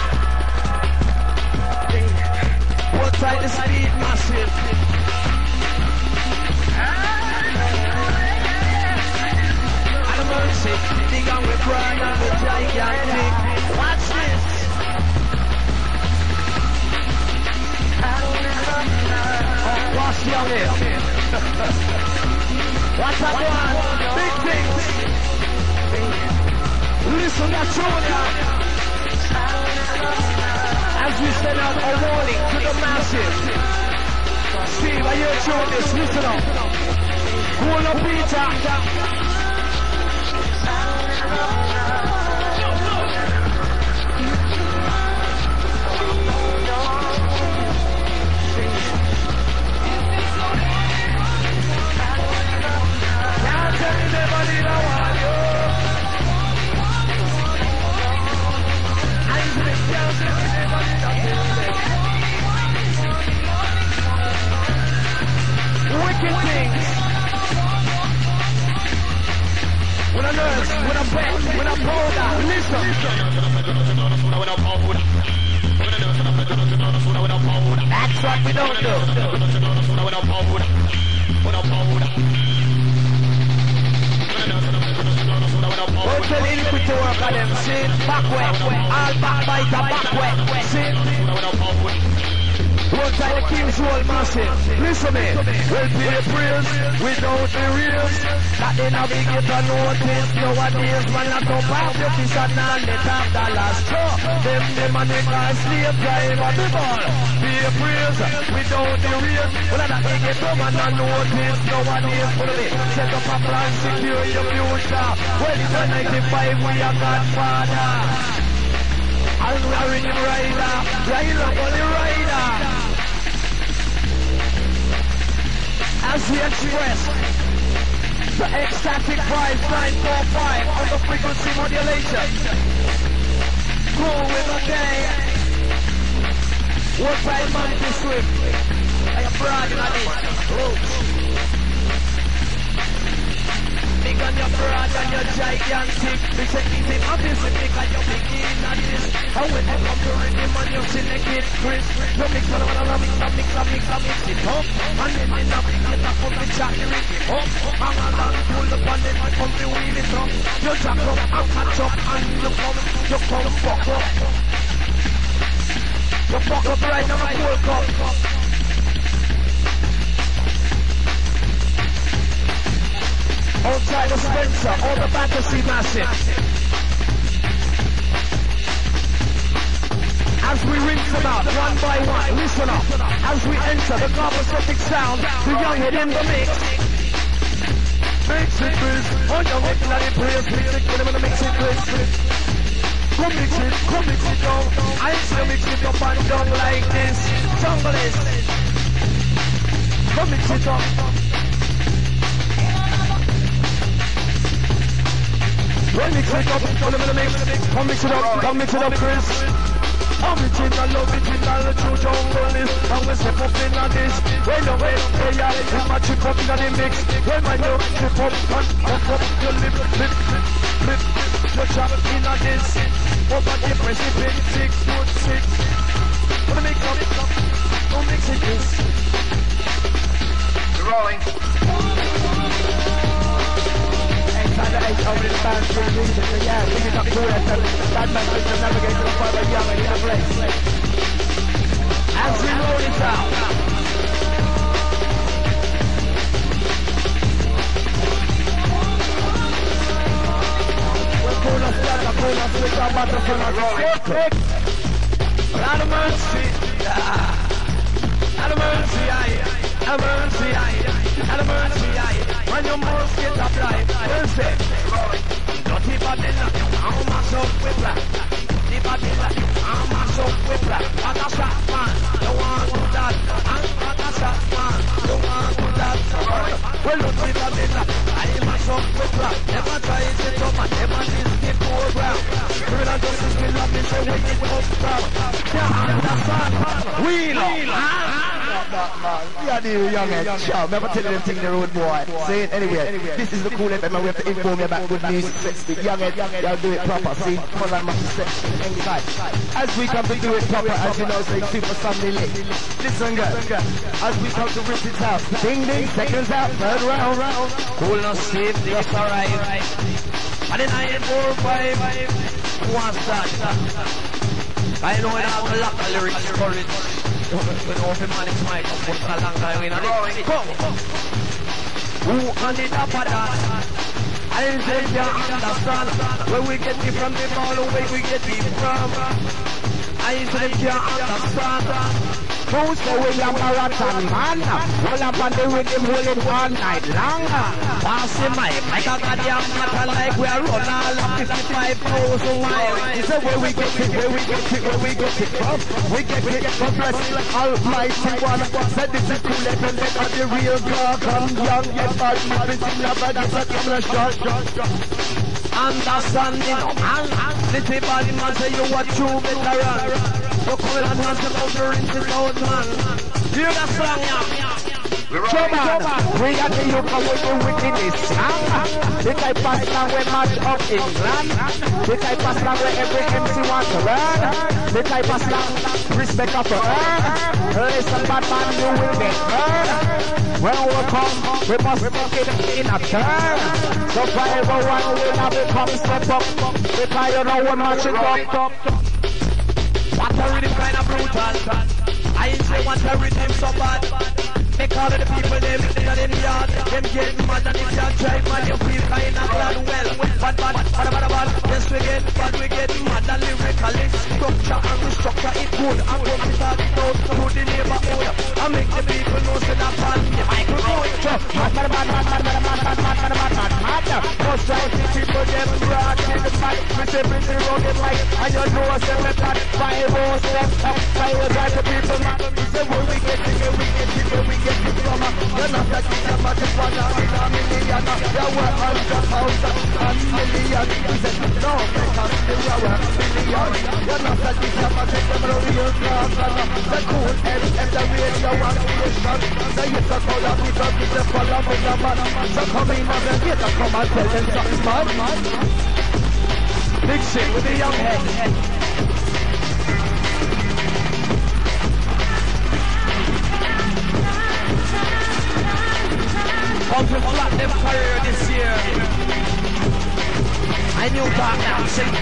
What type of speed massive? Mercy, dig on with pride and with gigantic. Watch this. Oh, what's your name? What's that one? Big things. Listen to Junior. As we send out a warning to the masses. Steve, are you tuning this? Listen up. Cool up, Peter. Wicked things. When I nurse, when I bet, when I powder, listen. That's what we don't do. Don't tell anything to work on them, see? Backward, all backbiter, backward, see? One time the King's Roll massive. Listen me. We'll pay praise without the reels. That they navigate and notice. Nowadays man not go back the fish and not let up dollars. Sure. Them and them are slave driver the ball. Pay praise without the reels. Well that they get come and not notice. Nowadays follow me. Set up a plan, secure your future. Well it's a 95 we are Godfather. And we are in the rider. Right up on the rider. As we express the ecstatic price 945 on the frequency modulation. Cool with the day. What time man to swim? I am bragging on it. Roots. Big on your broad and your gigantic. We say easy obviously because you're beginning at this. And when you come to rhythm and you select it, Chris, you mix it up. And then in the big get up on the chat, you rip it up. And then pull up and then you come to wheel it up. You jack up and catch up and you come fuck up. You fuck up right now and pull up. Outside the Spencer, all the Battersea massive. As we rinse them out, one by one, listen up. As we enter the carbocytic sound, the young head in the mix. Mix it, Chris. On your head, let it play. Mix it, get him in the mix it, Chris. Come mix it down. I ain't gonna mix it up and down like this. Jungle is. Come mix it up. Well, mix it up, put them in the mix. Come mix it up, Chris. Original, original, true jungle is. And we step up in on this. When you wait, hey, yeah, you match it up in the mix. When my you step up, and up your lip. You chop in on this. Over the precipice, 6 foot 6. Put the mix up, don't mix it, Chris. Rolling. Inside the age over the band, so yeah, bring it up to it, bad man, the navigator, the father, young, and in the place. As we roll this out. Pull us, switch our button for us. Out of mercy, out of mercy, out of mercy, out of mercy, when your mouth gets applied, mercy. Dirty Babylon, I'm mash up with black. Dirty Babylon, I'm mash up with black. What a shot, man, you want to that. What a shot, man, you want to that. Well, Dirty Babylon, I mash up with black. Never try it to come and never list the program. Criminal justice will not be say when it comes from. Yeah, understand? We Yeah, the young head. Shout, never tell them thing the road boy. Say it anyway. This is the cool FM and we have to inform you about good music. The young head, y'all do it proper. See, come on, inside. As we come to do it proper, as you know, say Super Sunday lit. Listen, girl, as we come to rip it out. Ding ding, seconds out, third round. cool no safe, just alright. And then I ain't 4 or 5. Who wants that? I know I have a lot of lyrics courage. We know if a man is mic up for a long time in a day. Come! Who on the top of that? I say you understand where we get it from, the ball where we get it from. I say you understand. Who's the William Marathon man? Roll up on the rhythm, roll it all night long. Pass the mic, I got a damn matter like we are run all of 55,000 miles. This is where we get it from. We get it from bless Almighty One. Said this is cool, let the real girl come young. Get bad, everything about this a camera shot. Understanding, little body man say you are true veteran. So come and answer about the rinses out, man. Hear that song, yeah. We got the youth and we do wickedness. The type of slang we match up England. The type of slang where every MC wants to learn. The type of slang respect of the earn. Listen, bad man, you will get burned. When we come, we must make it in a turn. So for everyone we have to come step up. Because you know we're matching up. What a rhythm kind of brutal. I ain't say what a rhythm so bad. Make all of the people them in them yard. Them get mad and if you drive man you feel kind of glad. Well, bad. Yes we get bad, we get mad and lyrically. Structure and restructure it good. And go to start it out to the neighborhood. And make the people know say that pan. The microphone. Mad. Most times the people them broad in the fight. Pretty rugged like. And you know us them that 5 step up. 5 drive the people mad. Say when we get it. You're not that kid, but it's 1 in a million. You're worth 100,000 and million. He said, no, because you're worth million. You're not that kid, but it's a real class. The cool FM, the radio and station. The youth are called up, it's a follow with the man. So come in and get a come and tell them something mad. Mix it with the young head. Come to flat them career this year. I knew that dancing.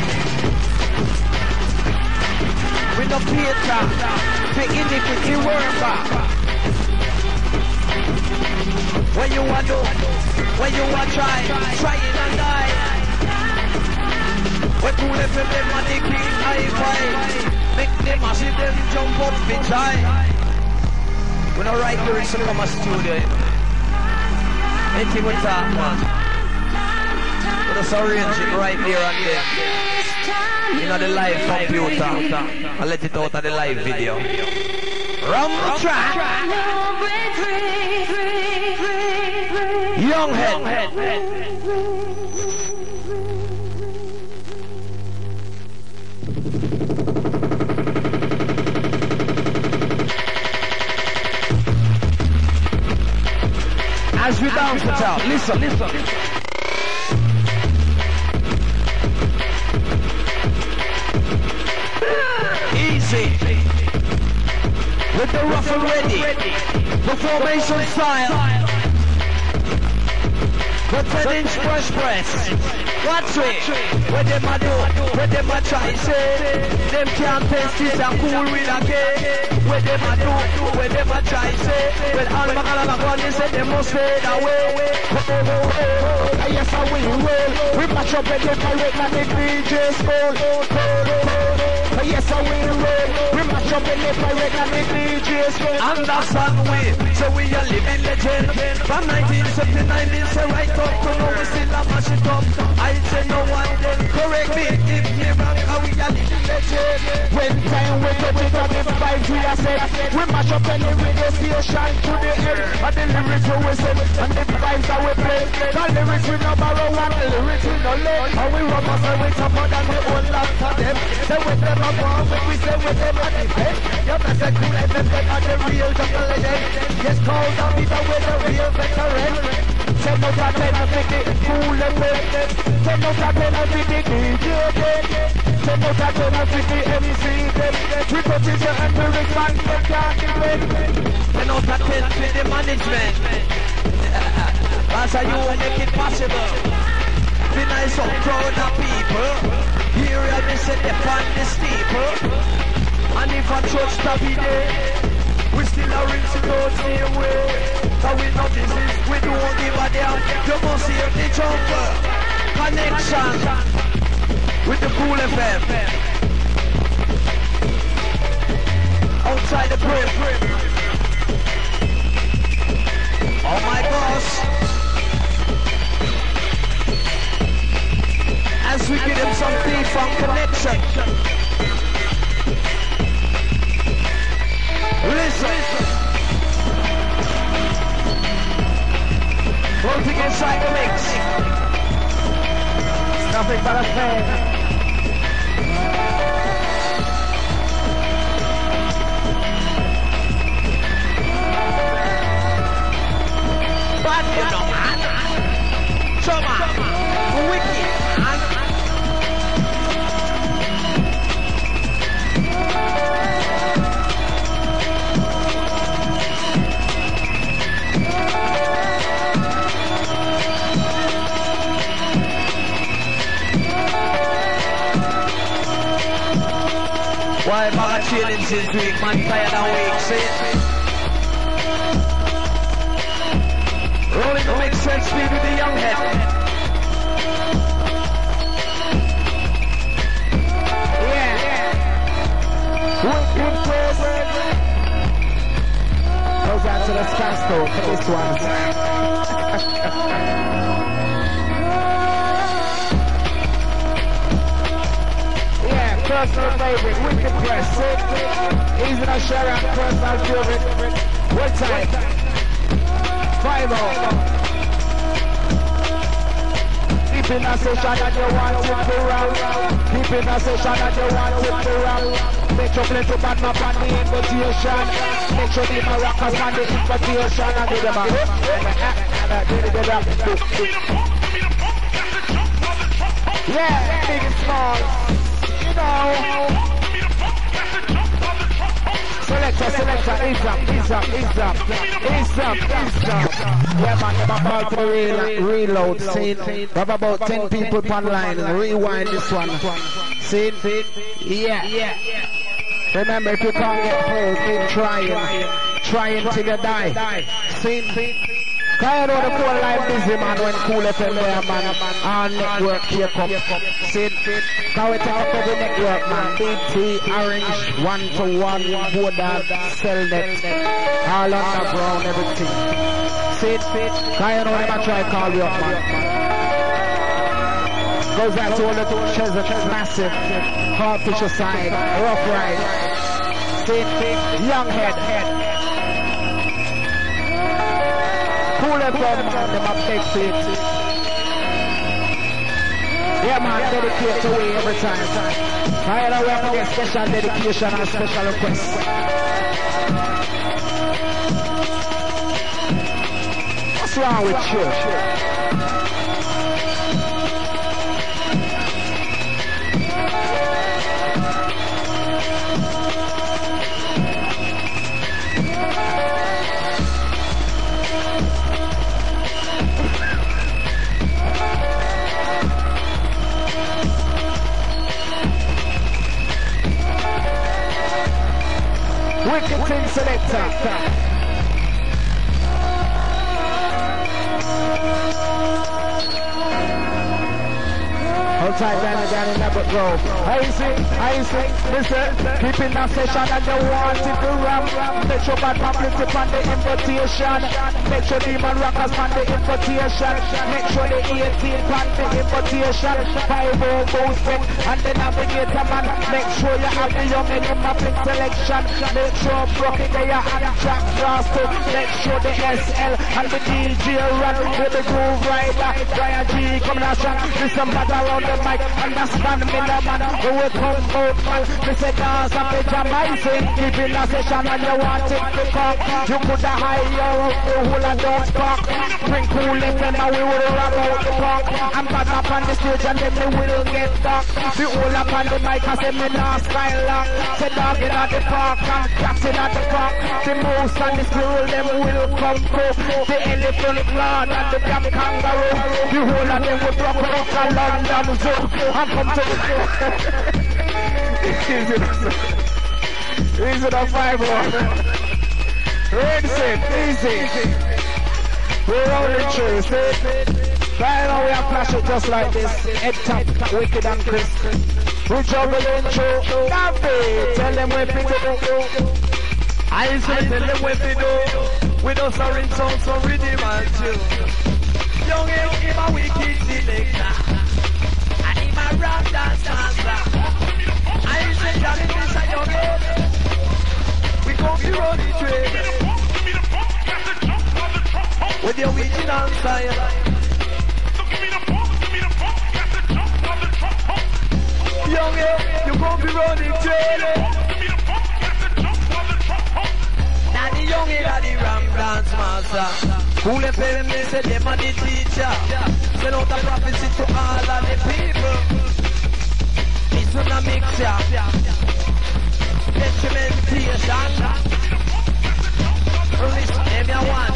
With the Peter, the iniquity worker. When you want to, when you want try it and die. When you live in them and they keep high. Make them massive, them jump up bitch high. When I write lyrics in my studio. Anything with that, man. Let us arrange it right there and there. You know the live computer. I let it out of the live video. Rum track. Young head. As we bounce it out, listen. Easy. With the rough and ready, the formation style. The 10-inch brush press. Watch it. What them a do? What them a try say? Them can't test this and cool with a K. What them a do? What them a try say? Well, all my color on they say they must fade away. Yes, I will. We match up with the pirate and the DJ Skull. Yes, I will. We match up with the pirate and the DJ Skull. Understand we, so we are living legend. From 1979, we say right up to now we still a mash it up. I say no one then correct me if me wrong, how we are living legend. When time we touch it on the vibes we are set. We mash up any radio station to the end. And the lyrics we send, and the vibes that we play. The lyrics we no borrow and the lyrics we no lend. And we rub us away tougher than we own lot of them. Say with them a bomb, we say with them a defend. Your message cool and them are the real jungle legend. Yes, call down people with the real veteran. Send out a 10 and make it cool and wet. Send out a 10 and make it DJ dead. Send out a 10 and make it MC dead. We put it and we respond to can't Send out a 10 for the management. That's how you make it possible. Be nice up crowd of people. Here I be set the on the steeple. And if a church to be there, we still are rinsing out the way. So we know this is, we don't give a damn. You must hear the jungle connection with the Cool FM. Outside the brim. Oh my gosh. As we give them some P-Funk connection. Listen. Voting inside the mix. It's nothing but a fan. But you know, man. Choma. Wicked. Why am I chilling since week? Man tired and weak, see? Rolling to make sense speed with the young head. Yeah. Wicked person. Goes out to the Scasto for this one. Personal favorite, Wicked Press. Easy to share out, personal favorite. What time? 5-0. Keeping a session that you want it to run. Keeping a session that you want it to run. Make sure play to bad map on the invitation. Make sure the maracas on the invitation. And give them a yeah, big and small. Selector, ease up. Yeah, man, I'm about to reload. See, we have about 10 people online. Rewind this one. See, yeah. Remember, if you can't get paid, keep trying till you die. See. Cause I know the phone line busy, man, when Cool FM there, man. Our network here come. See, cause we talk about the network, man. BT, Orange, 1-to-1, Vodafone, Cellnet, all underground, everything. See, cause I know them I try to call you up, man. Goes out to all the Cheswick, massive, Hardfisher side, Rough Ride. See, Young Head. Cool FM, man, them a big fit. Yeah, man, dedicate to we every time. I know we have to get special dedication and special requests. What's wrong with you? Wicked Thing Selector. Hold tight, Danny, never go. I see, listen, keeping that session and you want it to ram. Make sure bad publicity on the invitation. Make sure demon rockers on the invitation. Make sure the 18 on the invitation. 5 movement and the navigator man. Make sure you have the young in your mapping selection. Make sure Brookie there and Jack Rasta. Make sure the SL and the DJ run with the groove rider. Brian G coming out strong. Listen back around the mic, understand me no man. Who will come out man. Me say dance and me jam I sing. Keeping a session and you want it to come. You put a higher up the whole and don't talk. Bring cool in them and we will rap out the park. I'm back up on the stage and then we will get dark. The whole up on the mic and say me now skylock. Say dog in at the park and captain at the park. The mouse and the squirrel them will come through. The elephant lord and the damn kangaroo. The whole of them will drop out of London. I'm come to easy the 5-1. Easy. We're rolling through, see? Right now we are flashing just like this. Head top, Wicked and Chris. We're juggling through. Nappy, tell them where people do. I used to tell them where they do. We don't sorry songs, so rhythm and chill. Young age, give a wicked selector. I rock dance dancer. I say Johnny this a young head. We come to run the train with the original style. Young head, you come to run the train. Now the young head are the ram dance master. Who le pay me say them are the teacher. Send out a prophecy to all of the people. It's a mixture. Detrimentation. Listen, name your one.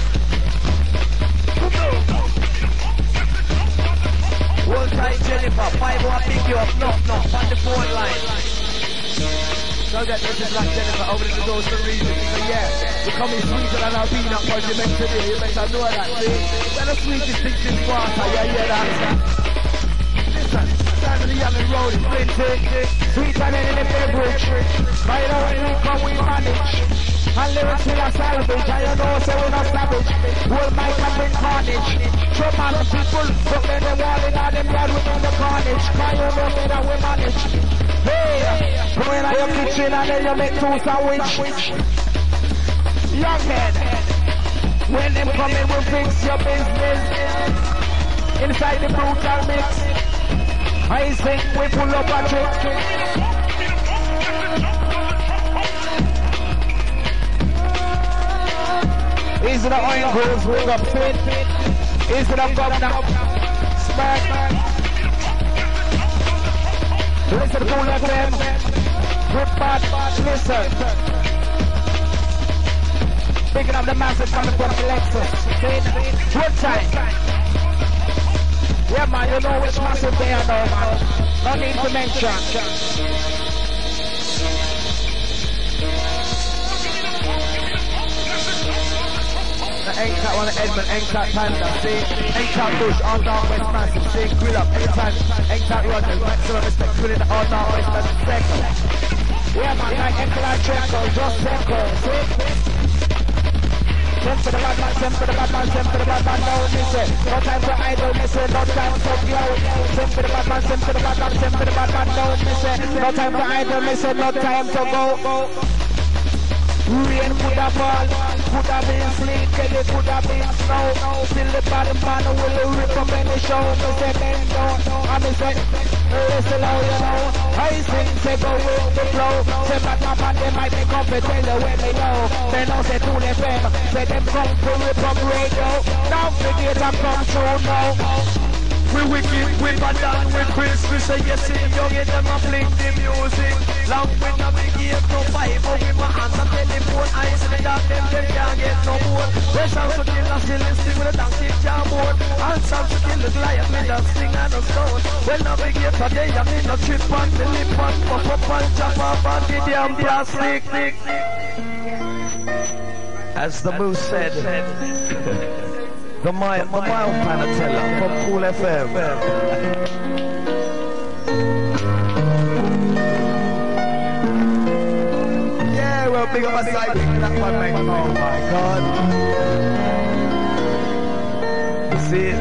Hold tight, Jennifer. 5 will pick you up. No, on the phone line. So that this is like Jennifer opening the doors to reason. So yeah, you're coming sweeter than I've been up because you meant to be. You better know that, see? When the sweetest things in water, yeah, that's listen, stand on the yellow road, it's plenty. Sweeter than any beverage. But you know when you come, we manage. And lyrics will are salvage. And you know, so we're not savage. Whole mic and bring carnage. Show man the people, but then they wall in all them yard within the carnage. Cause you know me that we manage. Hey, go in your kitchen and then you make 2 sandwich. Younghead, when them come in, we'll fix your business. Inside the brutal mix, I think we pull up a trick. Easy the oil goes, wake up fit. Easy the governor, smack. Listen to Cool FM. Rip bad, listen. Picking up the masses coming from the Lexus. Good time. Yeah, man, you know which massive they are now, man. No need to mention. Ain't that one of Edmund, ain't that Panda, see? Ain't that Bush, all down West Massive, see? Grill up, anytime, ain't that Rogers, maximum respect, put in the all down West Massive, second. Yeah man, like Echelon Treco, just second, see? Send for the bad man, send for the bad man, send for the bad man, no miss it. No time for idle, miss it, no time for glow. Send for the bad man, send for the bad man, send for the bad man, no miss it. No time for idle, miss it, no time to go. Rain could have fall, could have been sleet, it could have been snow. Still the bottom man will rip up any show. Me say bend down, and me say listen how you know. I sing, say go with the flow. Say back up and they might be come to tell the way they know. They know say to the fame, say them come to rip up radio. Now forget I come through now. We wicked, we bad down, we Chris, we say yes, young in them a fling the music. Long with a big game, no fight, but with my hands on telephone, I say that them can't get no more. There's songs to kill a silly sting with a donkey jamboard. And songs to kill the Goliath with a sting and a stone. Well, navigator, they have me no trip on the lip on, pop up and chop off on the damn plastic. As the moose said, the mild Panatella from Cool FM. Yeah, well, big up a side that one, mate. Oh my God. See,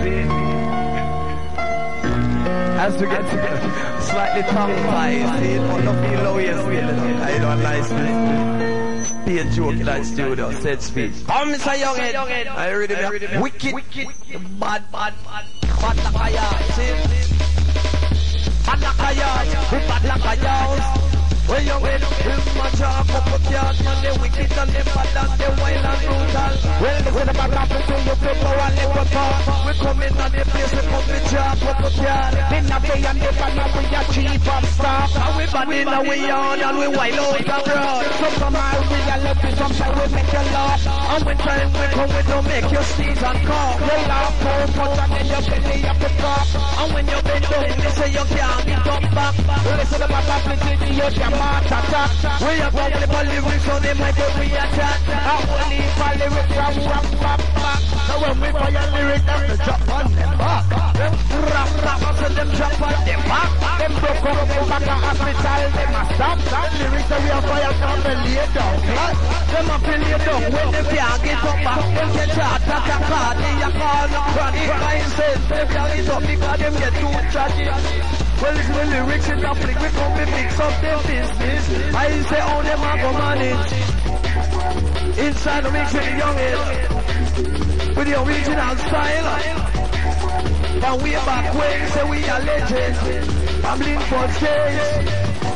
as we get slightly tongue-tied, see, not be low yesterday. I don't like it. Be a joke in that studio, said speech. Come, Mr. Younghead. I read it. Wicked, bad, like a yard, see? Bad like a yard, bad like a yard. When you get with my job, up a yard, man, they wicked and they bad and they wild and brutal. Well, look at the back up until you paper and they were part. We come in and they place the public job, up a yard. In a day and they can have we a chief of staff. And we bad in and we on and we wild out abroad. Sometimes we a left it, sometimes we make you laugh. And when time we come, we don't make you sneeze and cough. You laugh too much and then your belly up the top. And when you bend down, they say you can't get up back. Listen to my publicity, you can march attack. We have only for lyrics, so they might go we attack. I only for lyrics from rap, back. So when we fire lyrics, them to drop on them back. Them rap, so them drop on them back. Them broke up, them back to hospital, them a stop. Lyrics that we are fire from the lay down. Them a feel you down when them can't get up back. Them get shot, attack, they a call them chronic. I said, them can't get up because them get too tragic. Well, it's the lyrics in the flick, we come to mix up their business. I say, how them a go manage. Inside the mix with the young age, with the original style. And way back when, say we are legends. I'm Linford Chase.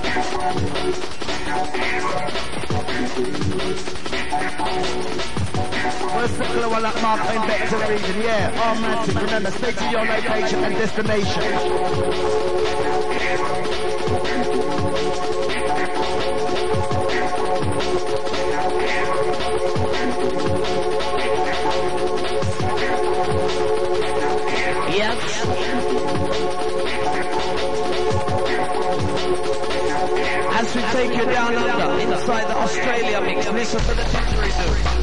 We're similar one like Mark and back to the region, yeah. Romantic, remember, stay to your location and destination. Yes. As we take you down under, inside the Australia mix, listen to the didgeridoo.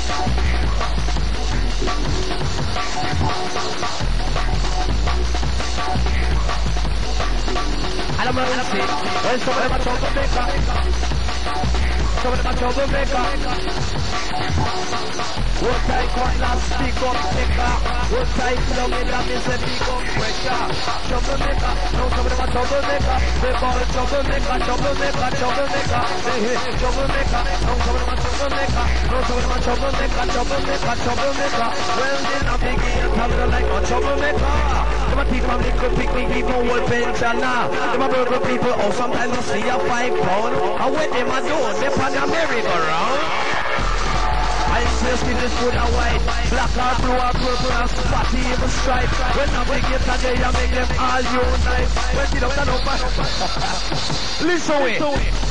And I'm going to see, when some of them are troublemaker, some of them are troublemaker. What type of last speak up maker? What type of it that is a big up pressure? Troublemaker, no some of them are troublemaker. They call it troublemaker. They hit troublemaker, no some of them are troublemaker. No some of them are troublemaker. Well then I'm thinking and having like a troublemaker. Them a people from little picnic people will pension now. Them a burger people, oh sometimes I see a 5 pound. And when them a do, they pan a merry-go-round. I insist in this food and white, black or blue or purple or spotty even stripe. When I bring it today, I make them all unite. When you don't know, listen it.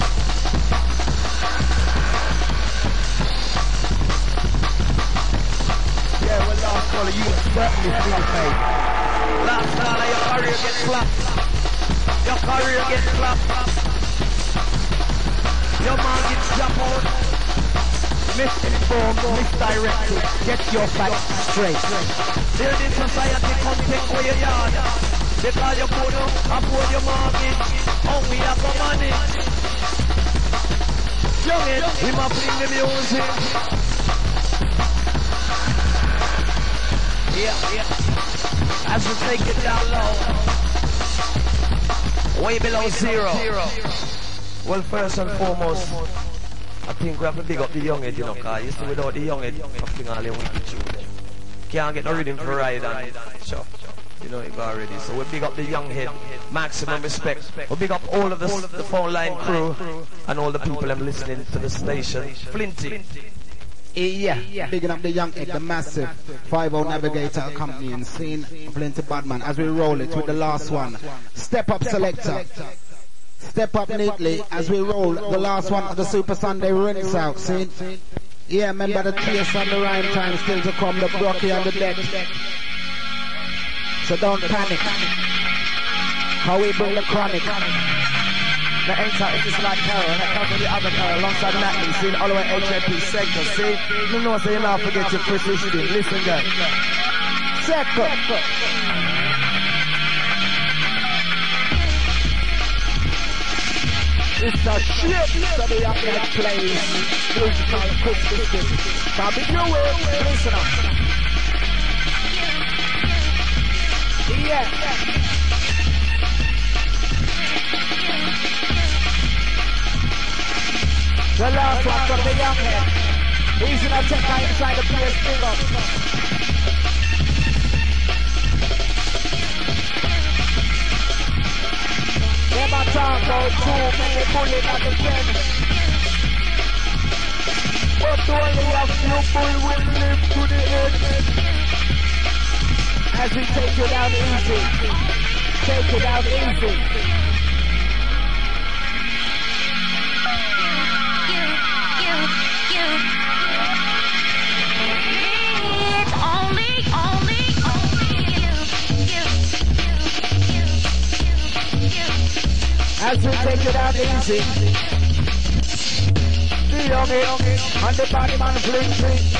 Yeah, well, last caller, you certainly feel mate. Last caller, your career gets slapped. Your career gets slapped. Your man gets slapped out. Misinformed, misdirected, get your facts straight. Building society come take away your yard. They call you put up, afford your mortgage. Oh, we have the money. Young it, we must bring the music. Yeah. As we take it down low. Way below zero. Well, first and foremost, I think we have to big up the young head, you know, because you see without the young head, something all the wicked tune. Can't get no rhythm for ride and sure. You know it already. So we big up the young head, maximum respect. We big up all of the phone line crew and all the people I'm listening to the station. Flinty. Yeah, bigging up the young head, the massive 5-0 navigator accompanying scene, Plenty Badman as we roll it with the last one. Step up selector. Step up neatly as we roll the last one of the Super Sunday rinse out, see? Yeah, remember the taste and the rhyme time still to come, the Brocky on the deck. So don't panic. How we bring the chronic. The enter is just like Carol, and I come from the other Carol alongside Natalie, seeing all the way HMP sector, see? You know, so you now forget your precision. Listen, girl. Sector. It's a shit, so the young man plays musical acoustic. Bobby, you will listen up. Yeah. The last one from the young head. He's in a checker inside the place. Big up. Never talk about too many bullets at the end. But only a few bull will live to the end. As we take it out easy. Take it out easy. As we take it out easy. The young and the body man fling free.